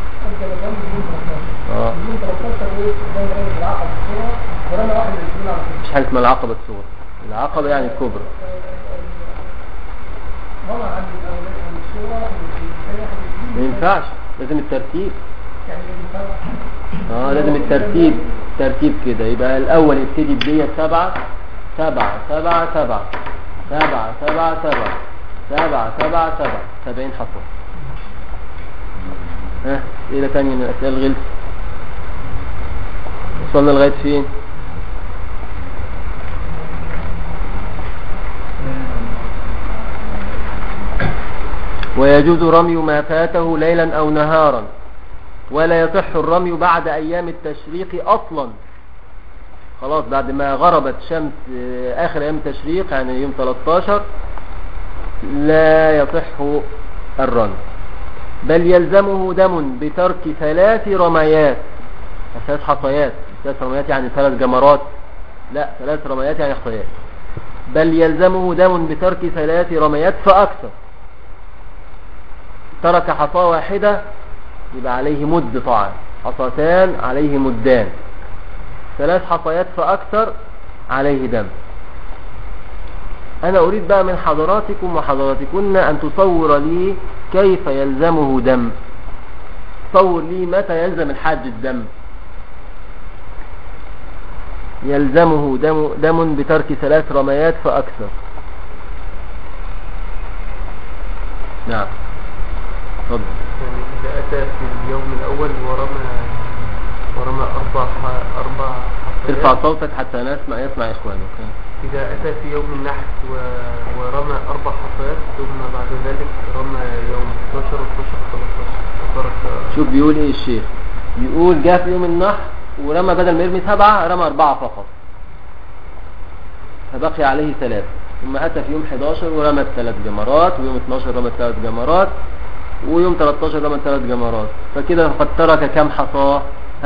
مش حاجة اسمها العقبة الصغرى، العقبة يعني الكبرى. ما ينفعش، لازم الترتيب. لازم الترتيب كده. يبقى الاول يبتدي بدية 7 7 7 7 7 7 7 7 7 7 70 حصة. ايه تاني من الاسئله الغلس؟ وصلنا لغايه فين؟ ويجوز رمي ما فاته ليلا او نهارا، ولا يصح الرمي بعد ايام التشريق اصلا. خلاص بعد ما غربت شمس اخر ايام التشريق يعني يوم 13 لا يصح الرمي، بل يلزمه دم بترك 3 رميات. 3 حصيات. 3 رميات يعني 3 جمرات، لا 3 رميات يعني حصيات. بل يلزمه دم بترك 3 رميات فأكثر. ترك حصاة واحدة يبقى عليه مد طعام، حصتان عليه مدان، 3 حصيات فأكثر عليه دم. أنا أريد بقى من حضراتكم وحضراتكن أن تصور لي كيف يلزمه دم. تصور لي متى يلزم الحاج الدم. يلزمه دم بترك 3 رميات فأكثر. نعم اتفضل. يعني إذا أتى في اليوم الأول ورمى 4 ترفع صوتك حتى يسمع إخوانك. إذا أتى في يوم النحر ورمى 4 حصيات ثم بعد ذلك رمى يوم 12 و 13. شوف بيقول ايه الشيخ؟ بيقول جاء في يوم النحر ورمى بدل ما يرمي 7 رمى 4 فقط، فبقي عليه 3. ثم أتى في يوم 11 ورمى 3 جمرات، ويوم 12 رمى 3 جمرات، ويوم 13 رمى 3 جمرات. فكده قد ترك كم حصاه؟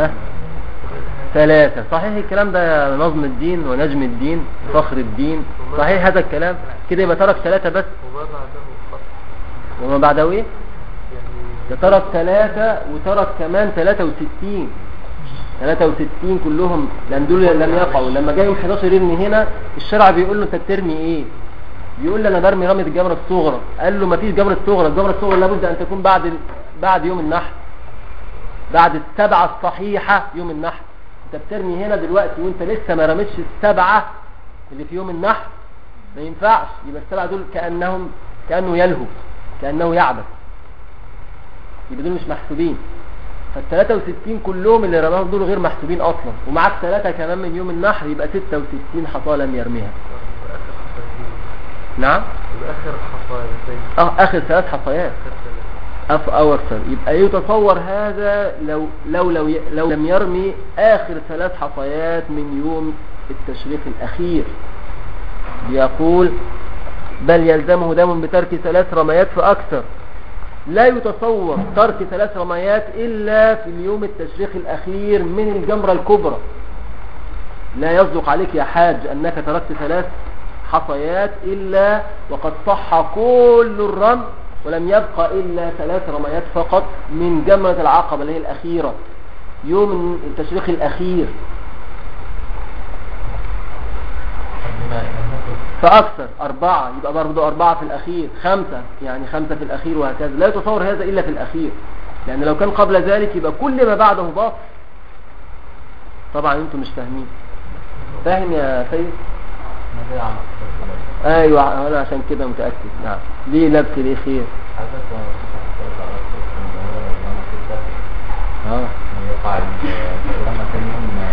3. صحيح الكلام ده يا نظم الدين ونجم الدين وفخر الدين؟ صحيح هذا الكلام؟ كده يبقى ترك 3 بس. وما بعده ايه؟ ده ترك 3 وترك كمان 63 كلهم، لان دول لم يقعوا. لما جاي يوم 11 يرمي هنا الشرع بيقول له انت بترمي ايه؟ بيقول له انا برمي رمية الجمرة الصغرى. قال له ما فيش جمرة صغرى، الجمرة الصغرى لابد ان تكون بعد يوم النحر، بعد 7 الصحيحة يوم النحر. انت بترمي هنا دلوقتي وانت لسه ما رميتش 7 اللي في يوم النحر، ما ينفعش. يبقى 7 دول كأنه يلهو، كأنه يعبث، يبقى دول مش محسوبين. فال63 كلهم اللي رماهم دول غير محسوبين اصلا، ومعاك 3 كمان من يوم النحر، يبقى 66 حصاه لم يرميها. نعم اخر حصايا اخر 3 حصيات. أو أكثر. يبقى يتصور هذا لو لم يرمي آخر 3 حصيات من يوم التشريق الأخير. يقول بل يلزمه دم بترك 3 رميات فأكثر. لا يتصور ترك 3 رميات إلا في اليوم التشريق الأخير من الجمرة الكبرى. لا يصدق عليك يا حاج أنك تركت 3 حصيات إلا وقد صح كل الرمي ولم يبقى إلا 3 رميات فقط من جمرة العقبة اللي هي الأخيرة يوم التشريق الأخير فأكثر. 4 يبقى برضو 4 في الأخير، 5 يعني 5 في الأخير، وهكذا. لا يتصور هذا إلا في الأخير، لأن لو كان قبل ذلك يبقى كل ما بعده باطل. طبعا أنتم مش فاهمين. فاهم يا سيد؟ أيوة أنا عشان كده متأكد. نعم. ليه لبس ليه خير؟ يقع لما كان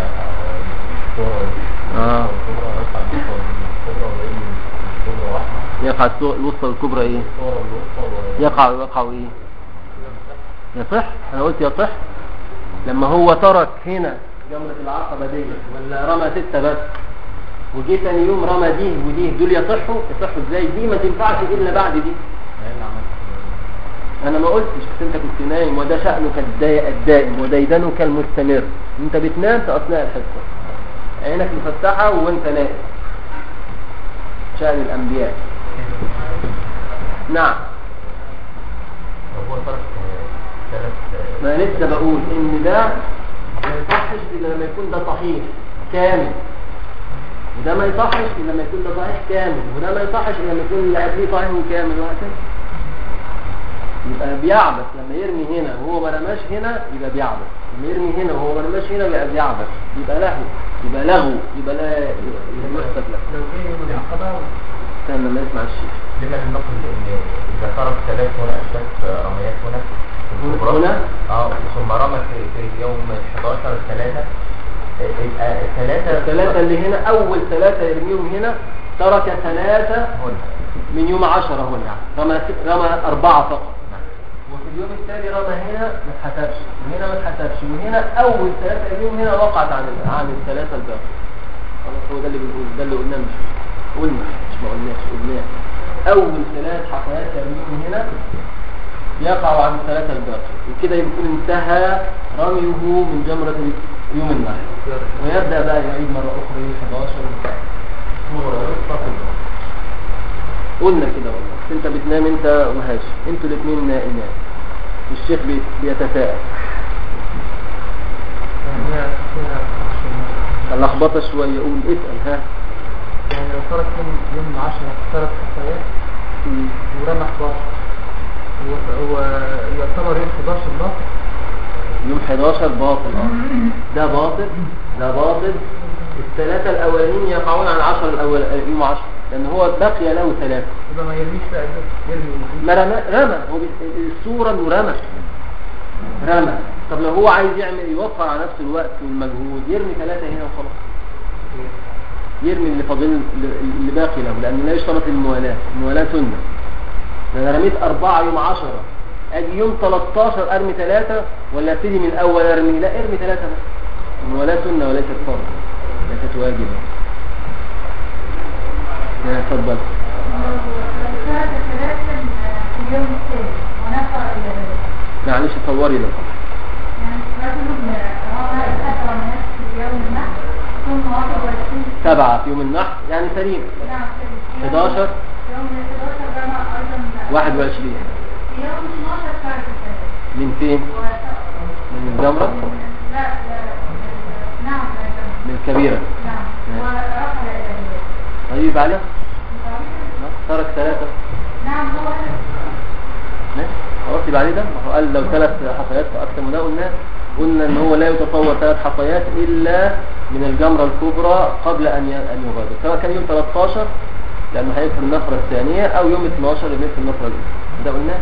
يقع الوسطى والكبرى ايه؟ يقع ايه؟ يصح. انا قلت يصح لما هو ترك هنا جمرة العقبة دي ولا رمى 6 بس وجي ثاني يوم رمى دي ودي، دول يصحوا ازاي؟ دي ما تنفعش الا بعد دي. انا ما قلتش، بس انت كنت نايم، وده شأنك الدائم وديدنك المستمر. انت بتنام في اثناء الحصة، عينك مفتحة وانت نائم. شأن الانبياء. نعم. ما لسه بقول ان ده ما يصحش الا لما يكون ده صحيح كامل، وده ما يصحش الا لما يكون ده صحيح كامل، وده ما يصحش الا لما يكون اللي قبليه صحيح وكامل، وهكذا. يبقى بيعبث لما يرمي هنا وهو ما رماش هنا، يبقى بيعبث. لما يرمي هنا وهو ما رماش هنا يبقى بيعبث، يبقى لغو، يبقى لا يحسب له. لو جه يوم العقبة استنى ما يسمع الشيخ. لما النقل ان اذا ترك 3 هنا 3 رميات هنا ثم رمى في يوم 11 3 3 اللي هنا اول 3 يرميهم هنا، ترك 3 من يوم 10 هنا، رمى 4 فقط. وفي اليوم التالي رمى هنا ما اتحسبش، وهنا ما اتحسبش، وهنا اول 3 يرميهم هنا وقعت عن ال3 الباقي. خلاص هو ده اللي بنقول، ده اللي قلناه. مش ما قلناش اول 3 حصيات يرميهم هنا يقع عن 3 الباقي، وكده يكون انتهى رميه من جمرة يوم النحر، ويبدأ بقى يعيد مرة أخرى يوم 11 قلنا كده والله. انت بتنام انت وهاش، انتوا الاثنين نائمان، الشيخ بيتساءل. اللخبطه شويه، قول اسال. ها يعني لو ترك يوم 10 3 حصيات ورمى 11 ويعتبر يوم 11 باطل. يوم 11 باطل. ده باطل. ال3 الاولين يقعون عن 10 الاول يوم 10، لان هو بقي له 3. يبقى ما يرميش بقى، يرمي ما رمى. هو الصوره انه رمى. طب لو هو عايز يوفر على نفسه الوقت والمجهود، يرمي 3 هنا وخلاص، يرمي اللي فاضل اللي باقي له، لان لا يشترط الموالاه سنه. انا رميت 4 يوم 10، اجي يوم 13 ارمي 3 ولا ابتدي من الاول ارمي؟ لا، ارمي 3 بس. الموالاه سنه وليست فرض، ليست واجبه. اتفضل. معلش صوري ده. ثم 7 في يوم النحر يعني سليم. 11 21 من فين؟ من الجمرة؟ من الكبيرة. طيب عليه ترك 3. خلاص يبقى عليه ده. ما هو قال لو 3 حصيات فأكثر، وده قلنا ان هو لا يتصور 3 حصيات الا من الجمرة الكبرى قبل ان يغادر، سواء كان يوم 13 لانه هيدخل النفرة الثانية، او يوم 12 اللي يدخل النفرة الاولى. ده قلناه.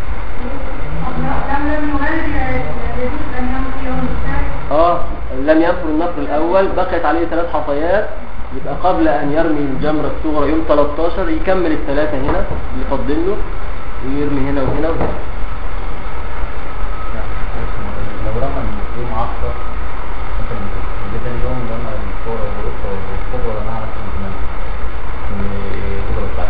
لم ينفر النفر الاول، بقيت عليه 3 حصيات، يبقى قبل ان يرمي الجمرة الصغرى يوم 13 يكمل ال3 هنا اللي فاضل له، ويرمي هنا وهنا وهنا. يوم 10 مثلا جدا اليوم لما الكورة والكبرى انا اعرف من زمان الكبرى بتاعت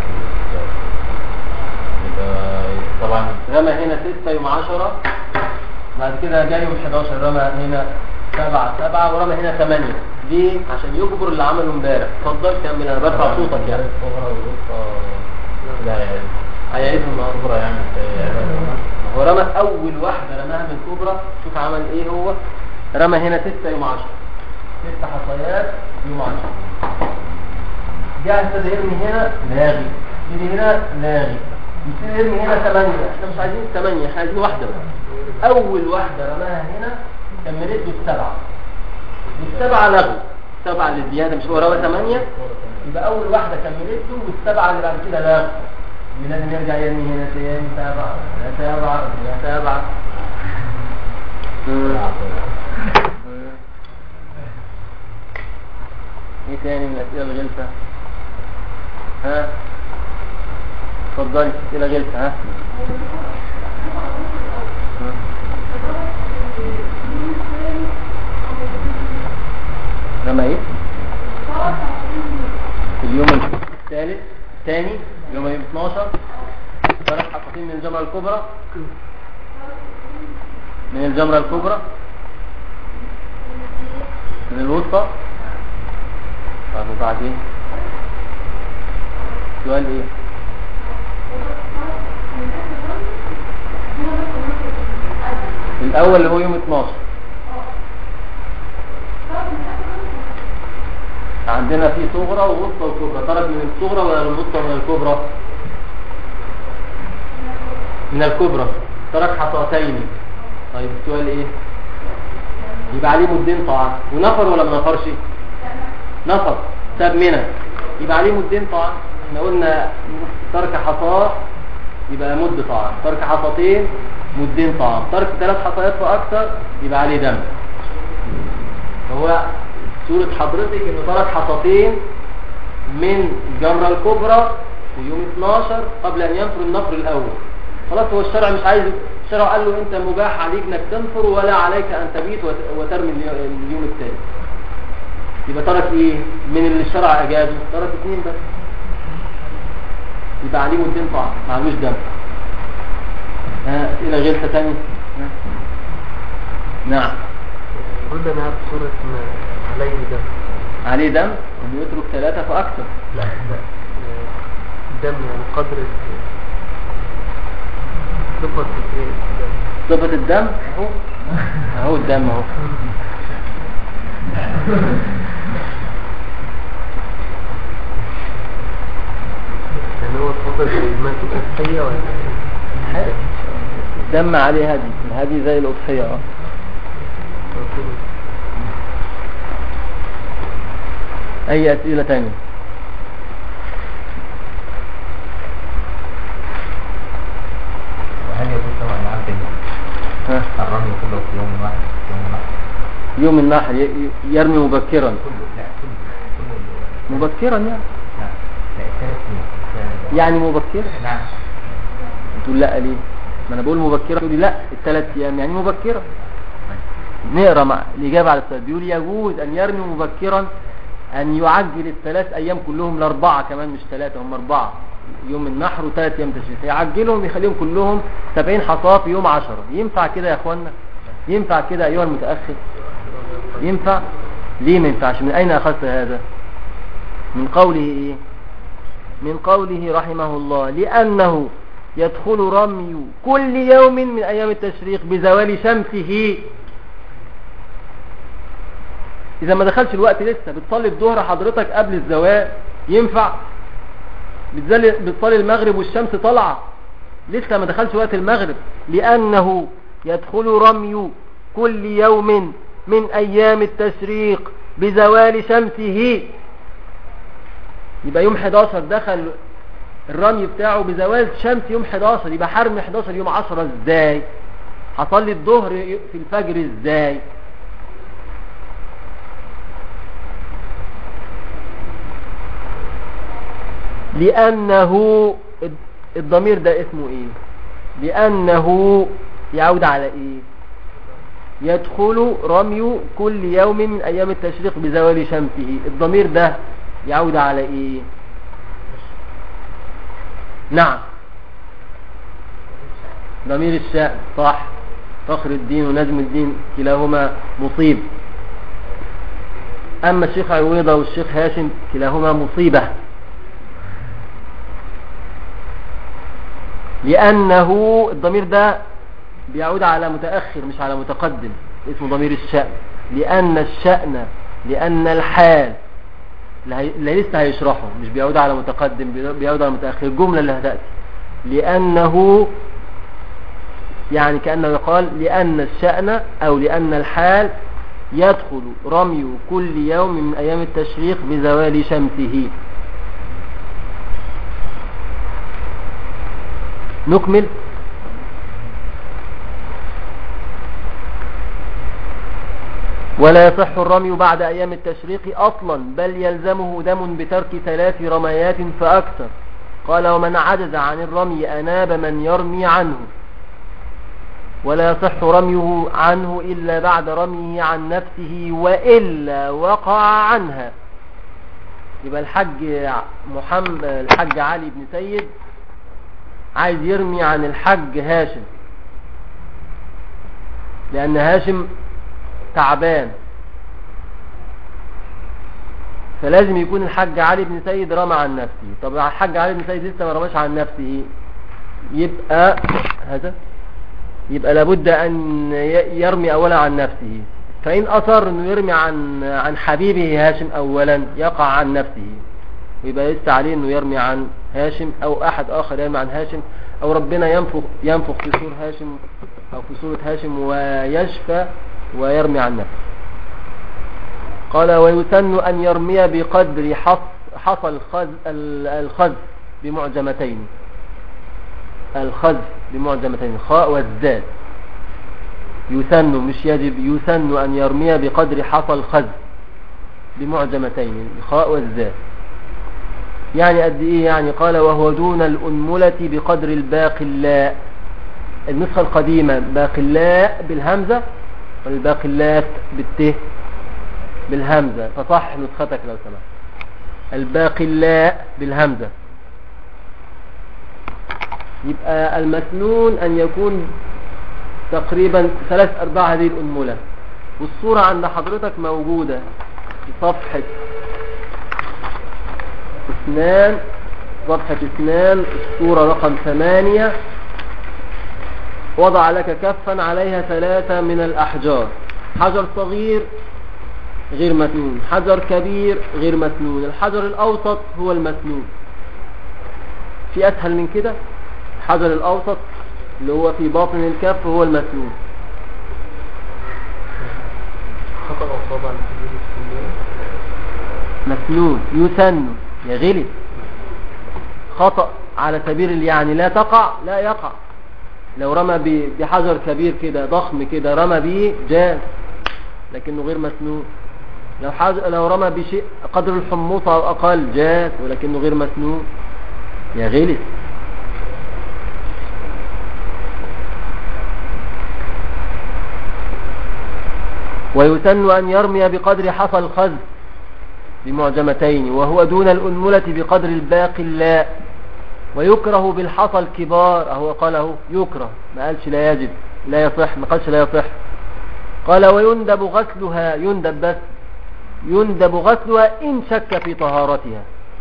يبقى طبعا رمى هنا 6 يوم 10، بعد كده جاي يوم 11 رمى هنا 7 ورمى هنا 8. ليه؟ عشان يجبر اللي عمله امبارح. اتفضل كمل، انا برفع صوتك يعني. الكبرى والوسطى لا هيعيدهم النهارده. الكبرى يعني هو رمى اول واحده رماها من الكبرى. شوف عمل ايه هو. رمى هنا 6 يوم 10، 6 حصيات يوم 10. جاء ابتدى يرمي هنا لاغي، يبتدي هنا لاغي، يبتدي يرمي هنا 8. احنا مش عايزين 8، احنا عايزين واحده بس. اول واحده رماها هنا كملت له 7، والسبعه لغوا. 7 اللي زياده مش هو رمى 8، يبقى اول واحده كملت له، والسبعه اللي بعد كده لغوا. لازم يرجع يرمي هنا تاني 7. ايه تاني من الاسئله الغلسه؟ ها اتفضلي اسئله غلسه. ها رمى ايه؟ اليوم الثالث الثاني يوم 12 ثلاث حصتين من الجمرة الكبرى، من الجمرة الكبرى، من الوسطى. طب وبعدين سؤال ايه؟ الاول اللي هو يوم 12 عندنا في صغرى ووسطى وكبرى. ترك من الصغرى ولا من الوسطى ولا من الكبرى؟ من الكبرى. ترك حصاتين. طيب السؤال ايه؟ يبقى عليه مدين طعام. ونفر ولا ما نفرش؟ نفر، ساب منها، يبقى عليه مدين طعام. احنا قلنا ترك حصاه يبقى مد طعام، ترك حصتين مدين طعام، ترك 3 حصيات فاكثر يبقى عليه دم. هو صورة حضرتك انه ترك حصتين من الجمرة الكبرى في يوم 12 قبل ان ينفر النفر الاول. خلاص هو الشرع مش عايز، الشرع قال له انت مباح عليك انك تنفر ولا عليك ان تبيت وترمي اليوم الثاني. يبقى ترك ايه من اللي الشرع اجازه؟ ترك 2 بس، يبقى عليه مدين طعام معلوش دم. اسئله غير تاني. نعم رد انا عارف صورة عليه دم. عليه دم انه يترك 3 فاكثر. لا دم يعني قدر صفة الدم. صفة الدم اهو، اهو الدم اهو. يعني هو صفة الماء الأضحية ولا دم عليه هدي، الهدي زي الأضحية. اي اسئلة تانية؟ وهل يجوز طبعا العبد الرمي كله في يوم واحد؟ يوم النحر يرمي مبكرا. مبكرا يعني مبكرا. نعم. تقول لا ليه؟ ما انا بقول مبكرا، تقول لي لا ال3 ايام يعني مبكرا. نقرا مع الاجابه على السؤال. بيقول يجوز ان يرمي مبكرا، ان يعجل ال3 ايام كلهم ل4 كمان، مش 3 هم 4 يوم النحر و3 ايام تشريق، يعجلهم يخليهم كلهم 70 حصاه في يوم 10. ينفع كده يا اخوانا؟ ينفع كده ايها المتاخر؟ ينفع؟ ليه ما ينفعش؟ من اين اخذت هذا؟ من قوله ايه؟ من قوله رحمه الله لانه يدخل رمي كل يوم من ايام التشريق بزوال شمسه. اذا ما دخلش الوقت لسه، بتصلي الظهر حضرتك قبل الزوال، ينفع؟ بتصلي المغرب والشمس طالعه، لسه ما دخلش وقت المغرب. لانه يدخل رمي كل يوم من ايام التشريق بزوال شمسه. يبقى يوم 11 دخل الرمي بتاعه بزوال شمس يوم 11، يبقى حرم 11 يوم 10 ازاي؟ هصلي الظهر في الفجر ازاي؟ لأنه الضمير ده اسمه ايه؟ لأنه يعود على ايه؟ يدخل رمي كل يوم من أيام التشريق بزوال شمسه. الضمير ده يعود على إيه؟ نعم، ضمير الشأن، صح. فخر الدين ونجم الدين كلاهما مصيب. أما الشيخ عويضة والشيخ هاشم كلاهما مصيبة، لأنه الضمير ده بيعود على متأخر مش على متقدم، اسمه ضمير الشأن. لأن الشأن، لأن الحال اللي لسه هيشرحه مش بيعود على متقدم، بيعود على متأخر. الجملة اللي هتأتي لأنه، يعني كأنه يقال لأن الشأن أو لأن الحال يدخل رمي كل يوم من أيام التشريق بزوال شمسه. نكمل. ولا يصح الرمي بعد أيام التشريق أصلا، بل يلزمه دم بترك 3 رميات فأكثر. قال ومن عجز عن الرمي أناب من يرمي عنه، ولا يصح رميه عنه إلا بعد رميه عن نفسه وإلا وقع عنها. يبقى الحج علي بن سيد عايز يرمي عن الحج هاشم، لأن هاشم تعبان، فلازم يكون الحج علي بن سيد رمى عن نفسه. طب الحج علي بن سيد لسه ما رماش عن نفسه، يبقى لابد أن يرمي أولا عن نفسه. فإن أصر أنه يرمي عن حبيبه هاشم أولا يقع عن نفسه، ويبقى لسه عليه أنه يرمي عن هاشم أو أحد آخر يرمي عن هاشم، أو ربنا ينفخ في سور هاشم أو في سورة هاشم ويشفى ويرمي عن نفسه. قال ويسن أن يرمي بقدر حصى الخذ بمعجمتين، الخذ بمعجمتين خاء والزاد. يسن مش يجب، يسن أن يرمي بقدر حصى الخذ بمعجمتين الخاء والزاد. يعني قد إيه؟ يعني قال وهو دون الأنملة بقدر الباقلاء. النسخة القديمة باقلاء بالهمزة والباقلات بالته بالهمزة، فصح نسختك لو سمحت. الباقلاء بالهمزة. يبقى المسنون أن يكون تقريبا 3/4 هذه الأنملة. والصورة عند حضرتك موجودة في صفحة 2، صفحة 2 الصورة رقم 8. وضع لك كفا عليها 3 من الأحجار، حجر صغير غير مسنون، حجر كبير غير مسنون، الحجر الأوسط هو المسنون. في أسهل من كده؟ الحجر الأوسط اللي هو في باطن الكف هو المسنون. خطأ أصابع لسبيل مسنون يسن يا غلي. خطأ على سبيل يعني لا تقع، لا يقع. لو رمى بحجر كبير كده ضخم كده رمى به جاز، لكنه غير مسنون. لو رمى بشيء قدر الحموصة أو أقل جاز، ولكنه غير مسنون يا غلي. ويسن أن يرمي بقدر حصى الخذ بمعجمتين، وهو دون الأنملة بقدر الباقلاء. ويكره بالحصى الكبار، أهو قاله يكره، ما قالش لا يجب، لا يصح، ما قالش لا يصح. قال ويندب غسلها، يندب بس، يندب غسلها إن شك في طهارتها.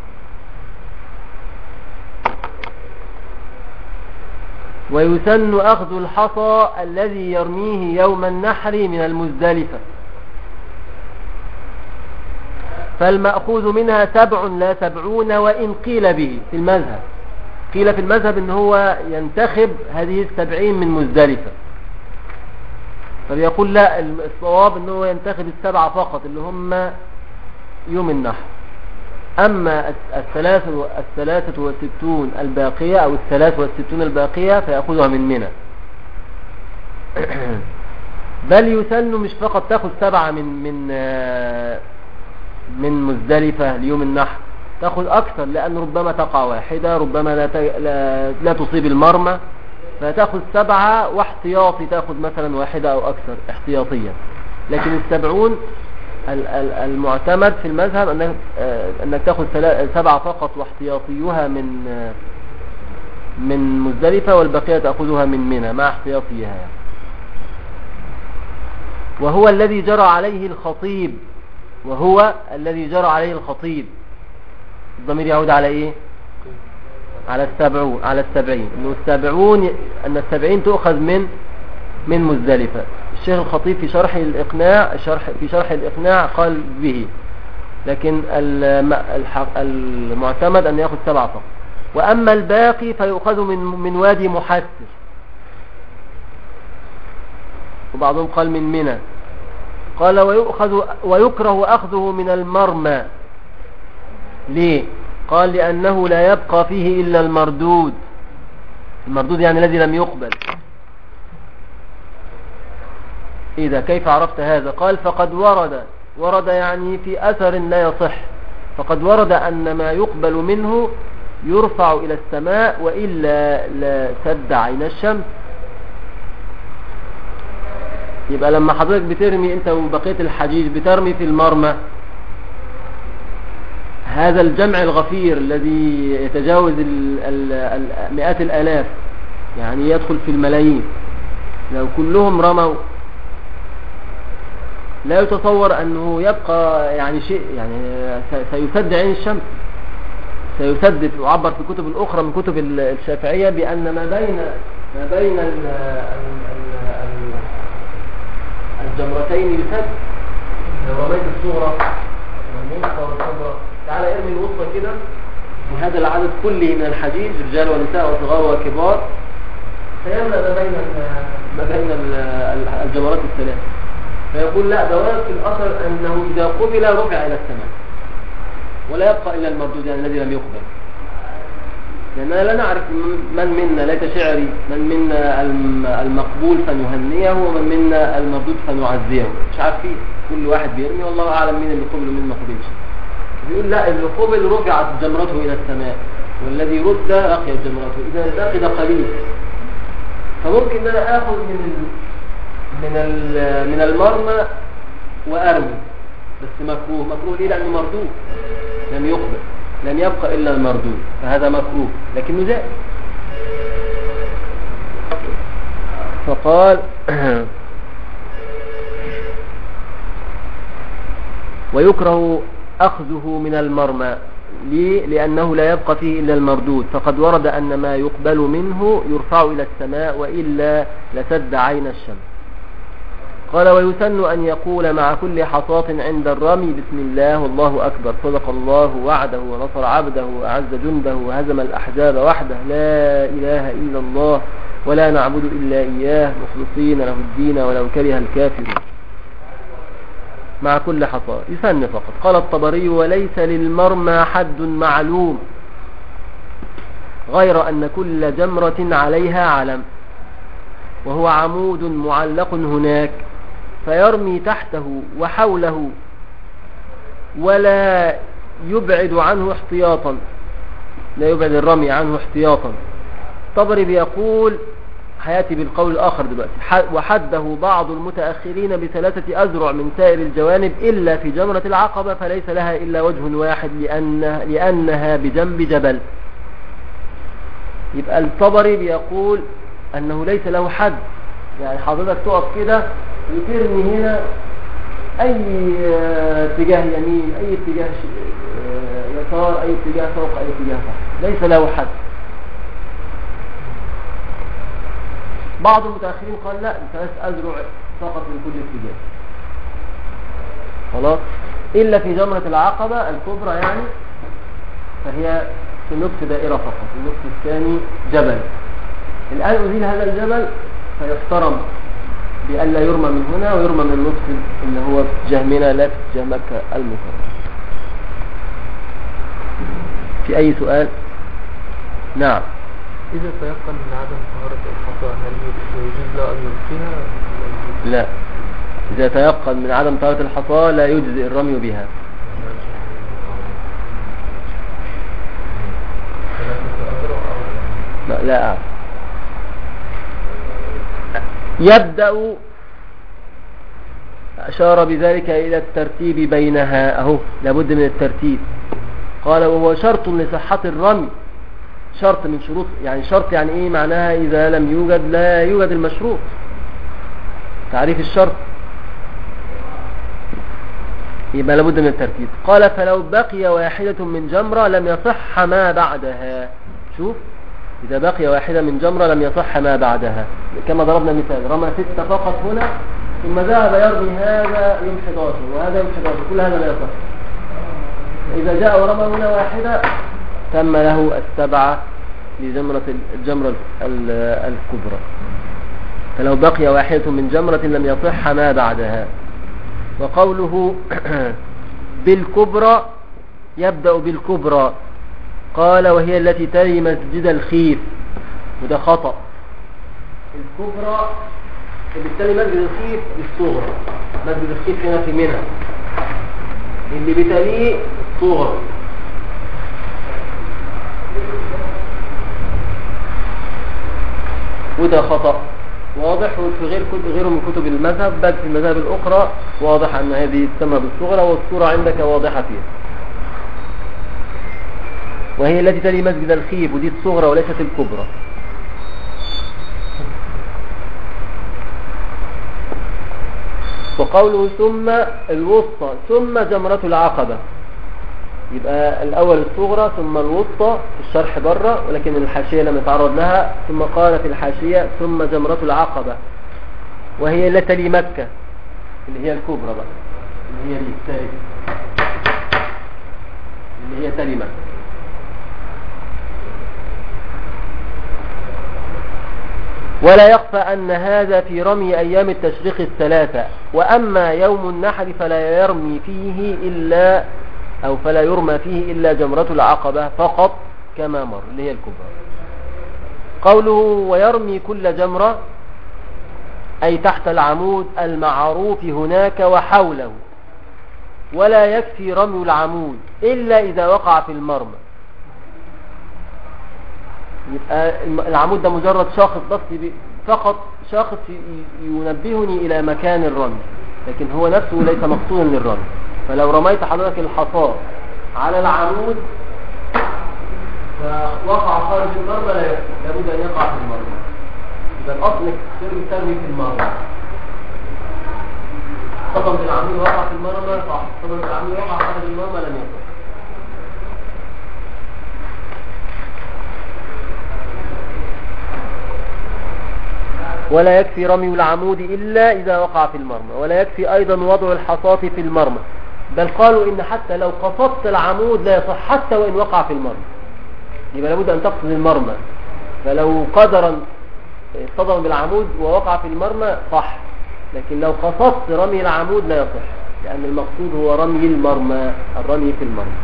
ويسن أخذ الحصى الذي يرميه يوم النحر من المزدلفة، فالمأخوذ منها 7 لا 70، وإن قيل به في المذهب، قيل في المذهب إن هو ينتخب هذه 70 من مزدلفة، فبيقول لا، الصواب إن هو ينتخب 7 فقط اللي هم يوم النحر. أما 63 الباقية أو 63 الباقية فيأخذها من منى. بل يسن مش فقط تأخذ 7 من مزدلفة ليوم النحر، تأخذ أكثر، لأن ربما تقع واحدة، ربما لا تصيب المرمى، فتأخذ 7 واحتياطي تأخذ مثلا 1 أو أكثر احتياطيا. لكن 70 المعتمد في المذهب أنك تأخذ 7 فقط واحتياطيها من مزدلفة، والبقية تأخذها من منى مع احتياطيها يعني. وهو الذي جرى عليه الخطيب. الضمير يعود على ايه؟ على 70. أن 70 تؤخذ من مزدلفة. الشيخ الخطيب في شرح الإقناع قال به، لكن المعتمد أن يأخذ 7 فقط. وأما الباقي فيؤخذ من وادي محسر، وبعضهم قال من منى. قال ويكره أخذه من المرمى. ليه؟ قال لأنه لا يبقى فيه إلا المردود يعني الذي لم يقبل. إذا كيف عرفت هذا؟ قال فقد ورد يعني في أثر لا يصح، فقد ورد أن ما يقبل منه يرفع إلى السماء وإلا لا سد عين الشمس. يبقى لما حضرتك بترمي انت وبقية الحجيج بترمي في المرمى، هذا الجمع الغفير الذي يتجاوز مئات الآلاف، يعني يدخل في الملايين، لو كلهم رموا لا يتصور أنه يبقى يعني شيء، يعني سيسد عين الشمس، سيسدد. وعبر في كتب الأخرى من كتب الشافعية بأن ما بين الجمرتين يسد. لو رميت الصغرى والوسطى والكبرى، تعالى ارمي الوسطى كده بهذا العدد كله من الحجيج، رجال ونساء وصغار وكبار، سيملأ ما بين الجمرات الثلاث. فيقول لا، ده ورد في الأثر أنه إذا قبل رفع إلى السماء ولا يبقى إلا المردود، يعني الذي لم يقبل. لأننا لا نعرف من منا، ليت شعري، من منا المقبول فنهنيه ومن منا المردود فنعزيه، مش عارفين. كل واحد بيرمي والله أعلم مين اللي قبل ومين ما قبلش. بيقول لا، اللي قبل رفعت جمرته إلى السماء، والذي رد أقيت جمرته، إذا الباقي قليل. فممكن أن أنا آخذ من المرمى وأرمي، بس مكروه ليه؟ لأنه مردود لم يقبل، لم يبقى إلا المردود، فهذا مكروه لكنه جائز. فقال ويكره أخذه من المرمى. ليه؟ لأنه لا يبقى فيه إلا المردود، فقد ورد أن ما يقبل منه يرفع إلى السماء وإلا لسد عين الشمس. قال ويسن أن يقول مع كل حصاة عند الرمي بسم الله والله أكبر، صدق الله وعده ونصر عبده وأعز جنده وهزم الأحزاب وحده، لا إله إلا الله ولا نعبد إلا إياه مخلصين له الدين ولو كره الكافرون. مع كل حصاة يسن فقط. قال الطبري وليس للمرمى حد معلوم غير أن كل جمرة عليها علم، وهو عمود معلق هناك، فيرمي تحته وحوله ولا يبعد عنه احتياطا، لا يبعد الرمي عنه احتياطا. طبري بيقول، حياتي بالقول الآخر دلوقتي، وحده بعض المتأخرين ب3 أذرع من سائر الجوانب إلا في جمرة العقبة، فليس لها إلا وجه واحد لأنها بجنب جبل. يبقى الطبري بيقول أنه ليس له حد، يعني حضرتك تقف كده وترمي هنا أي اتجاه يمين، أي اتجاه يسار، أي اتجاه فوق، أي اتجاه تحت، ليس له حد. بعض المتأخرين قال لا، 3 أذرع فقط من كل اتجاه خلاص، إلا في جمرة العقبة الكبرى يعني، فهي في نصف دائرة فقط، النصف الثاني جبل. الآن أزيل هذا الجبل فيحترم بأن لا يرمى من هنا ويرمى من النصف اللي هو جهمنا لا جهمك المكرم. في أي سؤال؟ نعم. إذا تيقن من عدم طهارة الحصى هل يجوز له أن يلقيها؟ لا، إذا تيقن من عدم طهارة الحصى لا يجزئ الرمي بها. لا أعرف. يبدأ أشار بذلك إلى الترتيب بينها أهو لابد من الترتيب. قال وهو شرط لصحة الرمي، شرط من شروط، يعني شرط يعني إيه معناها؟ إذا لم يوجد لا يوجد المشروط، تعريف الشرط يبقى لابد من الترتيب. قال فلو بقي واحدة من جمرة لم يصح ما بعدها. شوف إذا بقي واحدة من جمرة لم يصح ما بعدها، كما ضربنا مثال رمى 6 فقط هنا ثم ذهب يرمي هذا يوم 11 وهذا يوم 11، كل هذا لا يصح. إذا جاء ورمى هنا واحدة تم له 7 لجمرة الجمرة الكبرى. فلو بقي واحدة من جمرة لم يصح ما بعدها. وقوله بالكبرى يبدأ بالكبرى، قال وهي التي تلي مسجد الخيف، وده خطأ. الكبرى اللي بتلي مسجد الخيف الصغرى، مسجد الخيف هنا في منى، اللي بتليه صغرى. وده خطأ واضح، وفي غيره من كتب المذهب، بل في المذاهب الأخرى واضح أن هذه تسمى بالصغرى، والصورة عندك واضحة فيها. وهي التي تلي مسجد الخيف، ودي الصغرى وليست الكبرى. وقوله ثم الوسطى ثم جمرة العقبة، يبقى الأول الصغرى ثم الوسطى في الشرح بره، ولكن الحاشية لم يتعرض لها. ثم قال في الحاشية ثم جمرة العقبة وهي التي تلي مكة، اللي هي الكبرى بقى، اللي هي الثالثة، اللي هي تلي مكة. ولا يخفى أن هذا في رمي أيام التشريق الثلاثة. وأما يوم النحر فلا يرمي فيه إلا فلا يرمى فيه إلا جمرة العقبة فقط كما مر، اللي هي الكبرى. قوله ويرمي كل جمرة أي تحت العمود المعروف هناك وحوله، ولا يكفي رمي العمود إلا إذا وقع في المرمى. يبقى العمود ده مجرد شاخص بس، فقط شاخص ينبهني إلى مكان الرمي، لكن هو نفسه ليس مقصودا للرمي. فلو رميت حضرتك الحصاة على العمود فوقع خارج المرمى لا يكفي، لابد أن يقع في المرمى. يبقى الأصل ترمي في المرمى. طبعا العمود وقع في المرمى صح، طبعا العمود وقع خارج المرمى لم يكفي. ولا يكفي رمي العمود إلا إذا وقع في المرمى، ولا يكفي أيضا وضع الحصاة في المرمى، بل قالوا إن حتى لو قصدت العمود لا يصح حتى وإن وقع في المرمى. يبقى لابد أن تقصد المرمى، فلو قدرا اصطدم بالعمود ووقع في المرمى صح، لكن لو قصدت رمي العمود لا يصح، لأن المقصود هو رمي المرمى، الرمي في المرمى.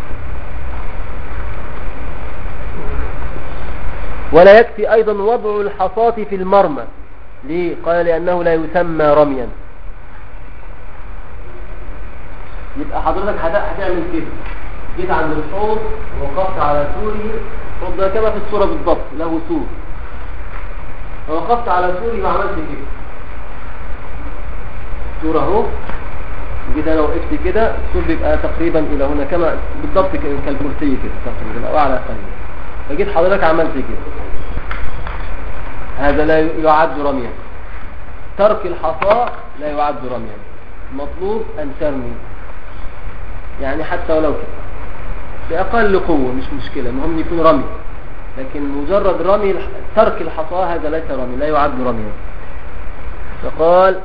ولا يكفي أيضا وضع الحصاة في المرمى. ليه؟ قال لأنه لا يسمى رميا. يبقى حضرتك هتعمل كده، جيت عند الحوض ووقفت على سوره، الحوض ده كما في الصورة بالضبط له سور، ووقفت على سوري وعملت كده سورة اهو، وجيت انا وقفت كده، السور بيبقى تقريبا الى هنا كما بالضبط كالكرسي كده تقريبا او اعلى قليلا. فجيت حضرتك عملت كده، هذا لا يعد رميا. ترك الحصاة لا يعد رميا، مطلوب أن ترمي، يعني حتى ولو كده بأقل قوة مش مشكلة، المهم يكون رمي. لكن مجرد رمي ترك الحصاة هذا ليس رمي، لا يعد رميا. فقال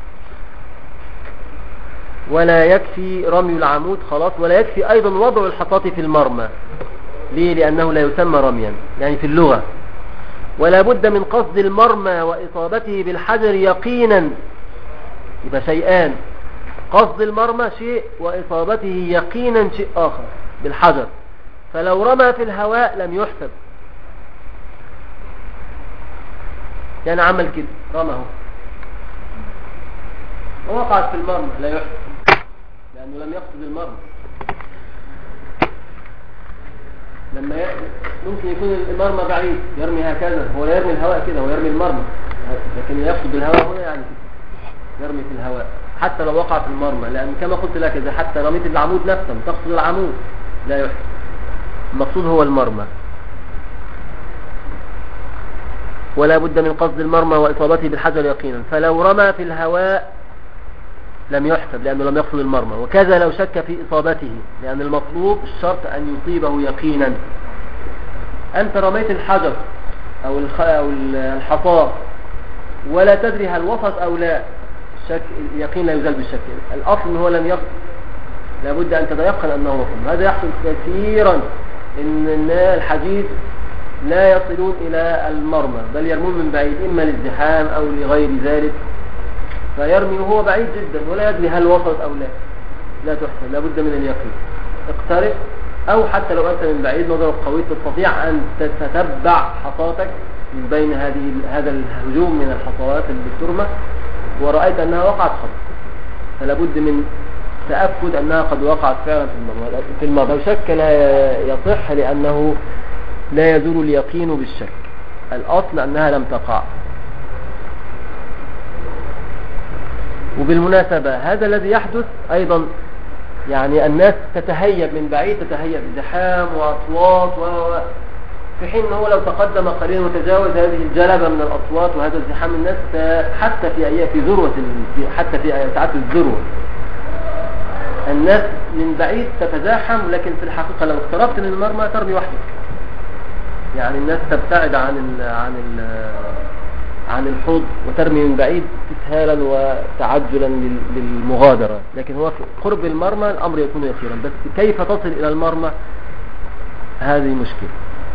ولا يكفي رمي العمود خلاص، ولا يكفي أيضا وضع الحصاة في المرمى. ليه؟ لأنه لا يسمى رميا يعني في اللغة. ولا بد من قصد المرمى وإصابته بالحجر يقينا. يبقى شيئان، قصد المرمى شيء وإصابته يقينا شيء آخر بالحجر. فلو رمى في الهواء لم يحسب، يعني عمل كده رمى ووقعت في المرمى لا يحسب، لأنه لم يقصد المرمى. لما ممكن يكون المرمى بعيد يرمي هكذا، هو لا يرمي الهواء كده، هو يرمي المرمى، لكن يقصد بالهواء هنا يعني يرمي في الهواء حتى لو وقع في المرمى، لأن كما قلت لك إذا حتى رميت العمود نفسه تقصد العمود لا يحسب، المقصود هو المرمى. ولا بد من قصد المرمى وإصابته بالحجر يقينا، فلو رمى في الهواء لم يحسب لأنه لم يقصد المرمى، وكذا لو شك في إصابته، لأن المطلوب الشرط أن يصيبه يقينا. أنت رميت الحجر أو الحصى ولا تدري هل وصلت أو لا، الشك يقين لا يزال بالشك، الأصل هو لم يقصد، لابد أن تتيقن أنه وصل. هذا يحصل كثيرا، إن الحديد لا يصلون إلى المرمى بل يرمون من بعيد، إما للزحام أو لغير ذلك، فيرمي وهو بعيد جدا ولا يدري هل وصلت أو لا تحسن، لابد من اليقين. اقترب، أو حتى لو أنت من بعيد نظرك قوي تستطيع أن تتتبع حصاتك من بين هذا الهجوم من الحصوات اللي ترمى، ورأيت أنها وقعت خط، فلابد من تأكد أنها قد وقعت فعلا في المرمى. شك لا يصح لأنه لا يزول اليقين بالشك، الأصل أنها لم تقع. وبالمناسبة هذا الذي يحدث أيضا، يعني الناس تتهيب من بعيد، تتهيب زحام وأصوات في حين أنه لو تقدم قليلا وتجاوز هذه الجلبة من الأصوات وهذا الزحام، الناس حتى في ذروة، حتى في ساعات الذروة الناس من بعيد تتزاحم، لكن في الحقيقة لو اقتربت من المرمى ترمي وحدك، يعني الناس تبتعد عن الحوض وترمي من بعيد استسهالا وتعجلا للمغادرة، لكن هو في قرب المرمى الأمر يكون يسيرا، بس كيف تصل إلى المرمى هذه مشكلة.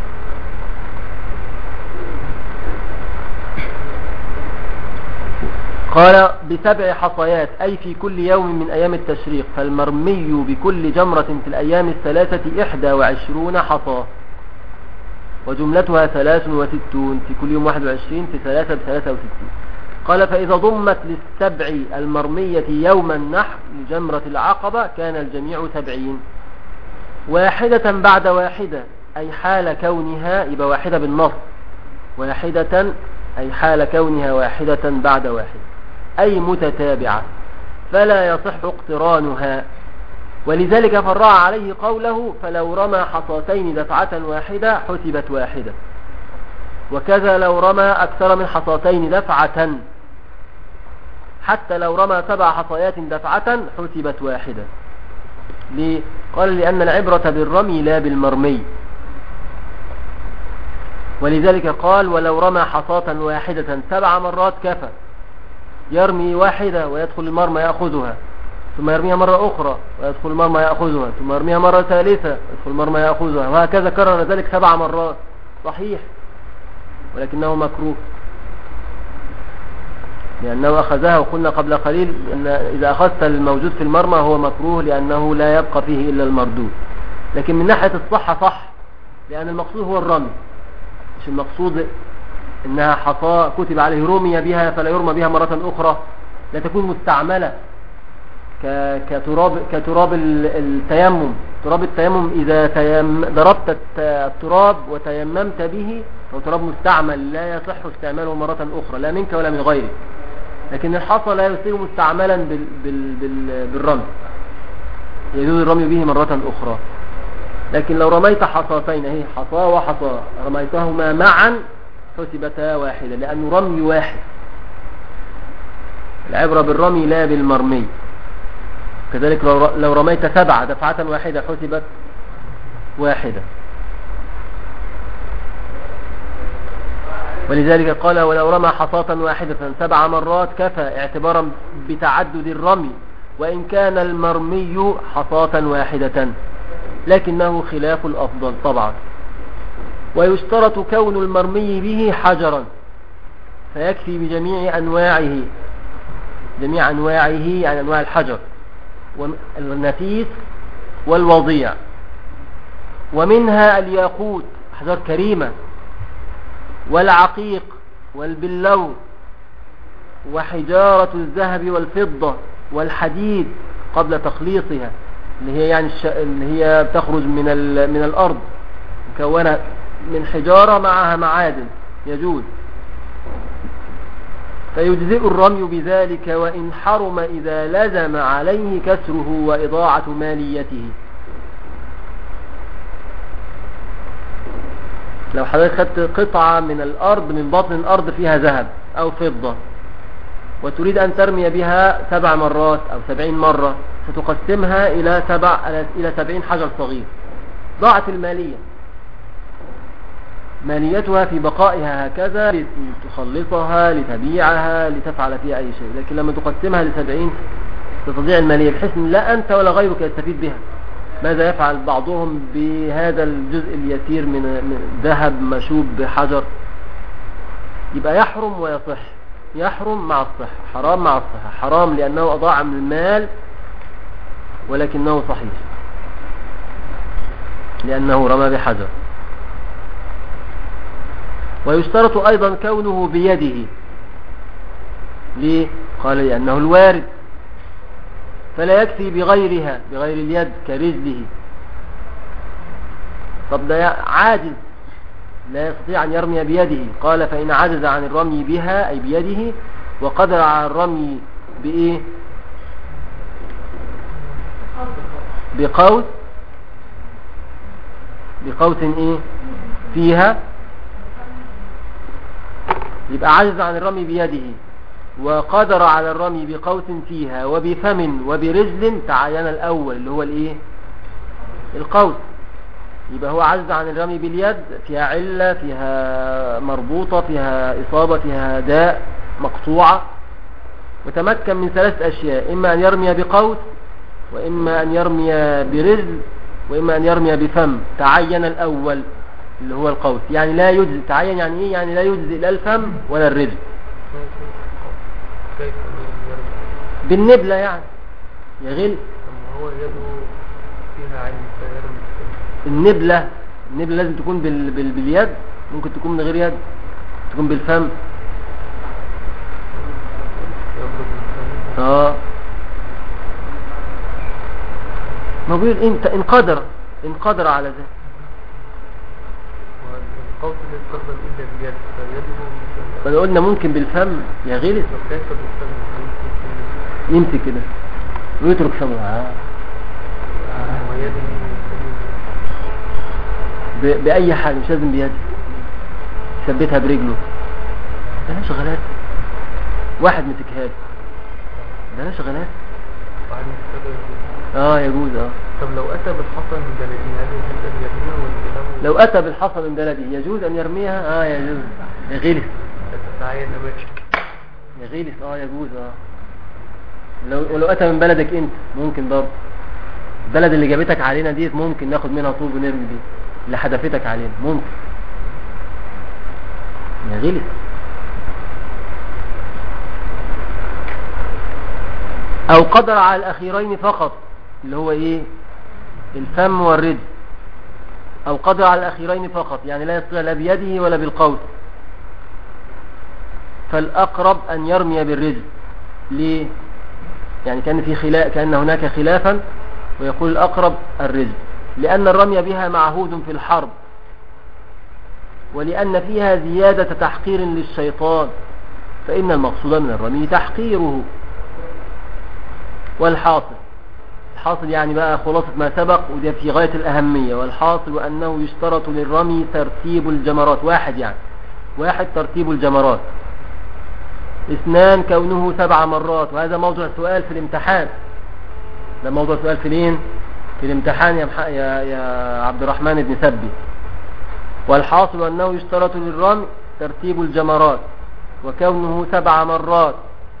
قال ب7 حصيات، أي في كل يوم من أيام التشريق، فالمرمي بكل جمرة في الأيام 21 حصى، وجملتها 63 في كل يوم 21 في 3 ب63. قال فإذا ضمت للسبع المرمية يوم النحر لجمرة العقبة كان الجميع 70، واحدة بعد واحدة، أي حال كونها، يبقى واحدة بالنص، واحدة أي حال كونها واحدة بعد واحدة، أي متتابعة، فلا يصح اقترانها. ولذلك فرع عليه قوله فلو رمى حصاتين دفعة واحدة حسبت واحدة، وكذا لو رمى أكثر من حصاتين دفعة، حتى لو رمى 7 حصيات دفعة حسبت واحدة. ليه؟ قال لأن العبرة بالرمي لا بالمرمي، ولذلك قال ولو رمى حصاة واحدة 7 مرات كفى، يرمي واحدة ويدخل المرمى يأخذها، ثم يرميها مرة أخرى ويدخل المرمى يأخذها، ثم يرميها مرة ثالثة ويدخل المرمى يأخذها، وهكذا كرر ذلك 7 مرات، صحيح ولكنه مكروه، لأنه أخذها، وقلنا قبل قليل أن إذا أخذت الموجود في المرمى هو مكروه لأنه لا يبقى فيه إلا المردود. لكن من ناحية الصحة صح، لأن المقصود هو الرمي، مش المقصود إنها حصاة كتب عليه رمي بها فلا يرمى بها مرة أخرى، لا تكون مستعملة كتراب التيمم. تراب التيمم إذا ضربت التراب وتيممت به فهو تراب مستعمل لا يصح استعماله مرة أخرى، لا منك ولا من غيرك. لكن الحصى لا يصير مستعملا بالرمي، يجوز الرمي به مرة أخرى. لكن لو رميت حصاتين، هي حصى وحصى، رميتهما معا حسبتا واحدة، لأنه رمي واحد، العبرة بالرمي لا بالمرمي. كذلك لو رميت 7 دفعة واحدة حسبت واحدة. ولذلك قال ولو رمى حصاة واحدة 7 مرات كفى، اعتبارا بتعدد الرمي، وإن كان المرمي حصاة واحدة، لكنه خلاف الأفضل طبعا. ويشترط كون المرمي به حجرا، فيكفي بجميع أنواعه، جميع أنواعه يعني أنواع الحجر، والنفيس والوضيع، ومنها الياقوت أحجار كريمة، والعقيق والبلو، وحجارة الذهب والفضة والحديد قبل تخليصها، اللي هي يعني اللي هي بتخرج من الأرض مكونة من حجارة معها معادن يجوز، فيجزئ الرمي بذلك وإن حرم إذا لزم عليه كسره وإضاعة ماليته. لو حضرتك خدت قطعة من الأرض، من بطن الأرض فيها ذهب أو فضة، وتريد أن ترمي بها 7 مرات أو 70 مرة، فتقسمها إلى 70 حجر صغير، ضاعت المالية، ماليتها في بقائها هكذا، لتخلصها، لتبيعها، لتفعل فيها أي شيء. لكن لما تقسمها ل70 ستضيع المالية، بحيث لا أنت ولا غيرك يستفيد بها. ماذا يفعل بعضهم بهذا الجزء اليسير من ذهب مشوب بحجر؟ يبقى يحرم ويصح، يحرم مع الصحة، حرام مع الصحة. حرام لأنه أضاع من المال، ولكنه صحيح لأنه رمى بحجر. ويشترط أيضا كونه بيده. ليه؟ قال لأنه الوارد، فلا يكفي بغيرها، بغير اليد كرجله. طب ده عاجز لا يستطيع أن يرمي بيده، قال فإن عجز عن الرمي بها أي بيده وقدر على الرمي بإيه؟ بقوس إيه فيها، يبقى عجز عن الرمي بيده وقدر على الرمي بقوس فيها وبفم وبرجل، تعين الأول اللي هو الإيه؟ القوس. يبقى هو عجز عن الرمي باليد، فيها علة، فيها مربوطة، فيها إصابة، فيها داء، مقطوعة، وتمكن من 3 أشياء: إما أن يرمي بقوس، وإما أن يرمي برجل، وإما أن يرمي بفم. تعين الأول اللي هو القوس، يعني لا يجزي. تعين يعني إيه؟ يعني لا يجزي لا الفم ولا الرجل. كيف يرمي؟ بالنبلة يعني يغل. هو يده فيها عين فيرمي. النبلة لازم تكون باليد، ممكن تكون من غير يد، تكون بالفم. ما بيقول انت ان قدر على ذلك. والقوس لا يستخدم الا باليد، فيده فلو قلنا ممكن بالفم يا غلس، كيف بالفم؟ يمسك كده ويترك فمه بأي حاجة، مش لازم بيده، ثبتها برجله. ده شغلات واحد مسكها له، ده شغلات. يجوز. طب لو أتى بالحصى من بلده هل يجوز أن يرميها ولا؟ لو أتى بالحصى من بلده يجوز أن يرميها. يجوز. يغلس. تتعين يغلس. يجوز. ولو أتى من بلدك أنت ممكن برضه. البلد اللي جابتك علينا ديت ممكن ناخد منها طوب ونرمي دي، اللي حدفتك علينا ممكن. يغلس. أو قدر على الأخيرين فقط اللي هو إيه؟ الفم والرجل. أو قدر على الأخيرين فقط، يعني لا يستطيع لا بيده ولا بالقوس، فالأقرب أن يرمي بالرجل. ليه؟ يعني كأن هناك خلافا، ويقول الأقرب الرجل، لأن الرمي بها معهود في الحرب، ولأن فيها زيادة تحقير للشيطان، فإن المقصود من الرمي تحقيره. والحاصل يعني بقى خلاصة ما سبق، وده في غاية الأهمية. والحاصل أنه يشترط للرمي ترتيب الجمرات. واحد ترتيب الجمرات. 2 كونه 7 مرات، وهذا موضوع سؤال في الامتحان. ده موضوع سؤال في الامتحان يا عبد الرحمن بن سبي. والحاصل أنه يشترط للرمي ترتيب الجمرات، وكونه 7 مرات،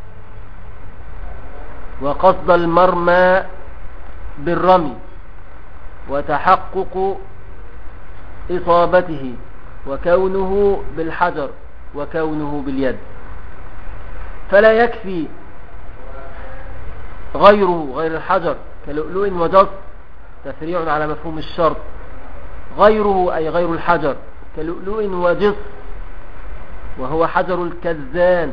وقصد المرمى بالرمي، وتحقق إصابته، وكونه بالحجر، وكونه باليد. فلا يكفي غير الحجر كلؤلؤ وجص، تفريع على مفهوم الشرط. غيره أي غير الحجر كلؤلؤ وجص، وهو حجر الكزان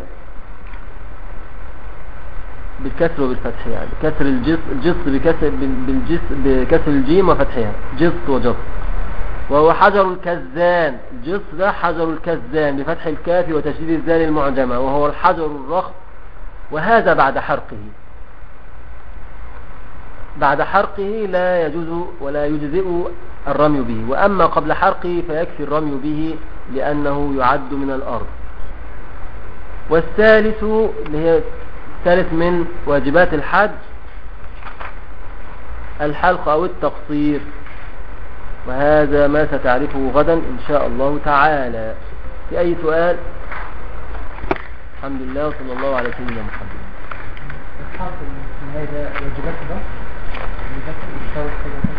بالكسر وبالفتح، يعني كسر الجص بكسر الجيم وفتحها، جص وجص. وهو حجر الكزان. الجص ده حجر الكزان بفتح الكاف وتشديد الزال المعجمة، وهو الحجر الرخم، وهذا بعد حرقه. بعد حرقه لا يجوز ولا يجزئ الرمي به، وأما قبل حرقه فيكفي الرمي به لأنه يعد من الأرض. والثالث اللي هي الثالث من واجبات الحج الحلق أو التقصير، وهذا ما ستعرفه غدا إن شاء الله تعالى. في أي سؤال؟ الحمد لله وصلى الله على سيدنا محمد. الحرف النهاية ده واجبات ده؟ واجبات الشرط كده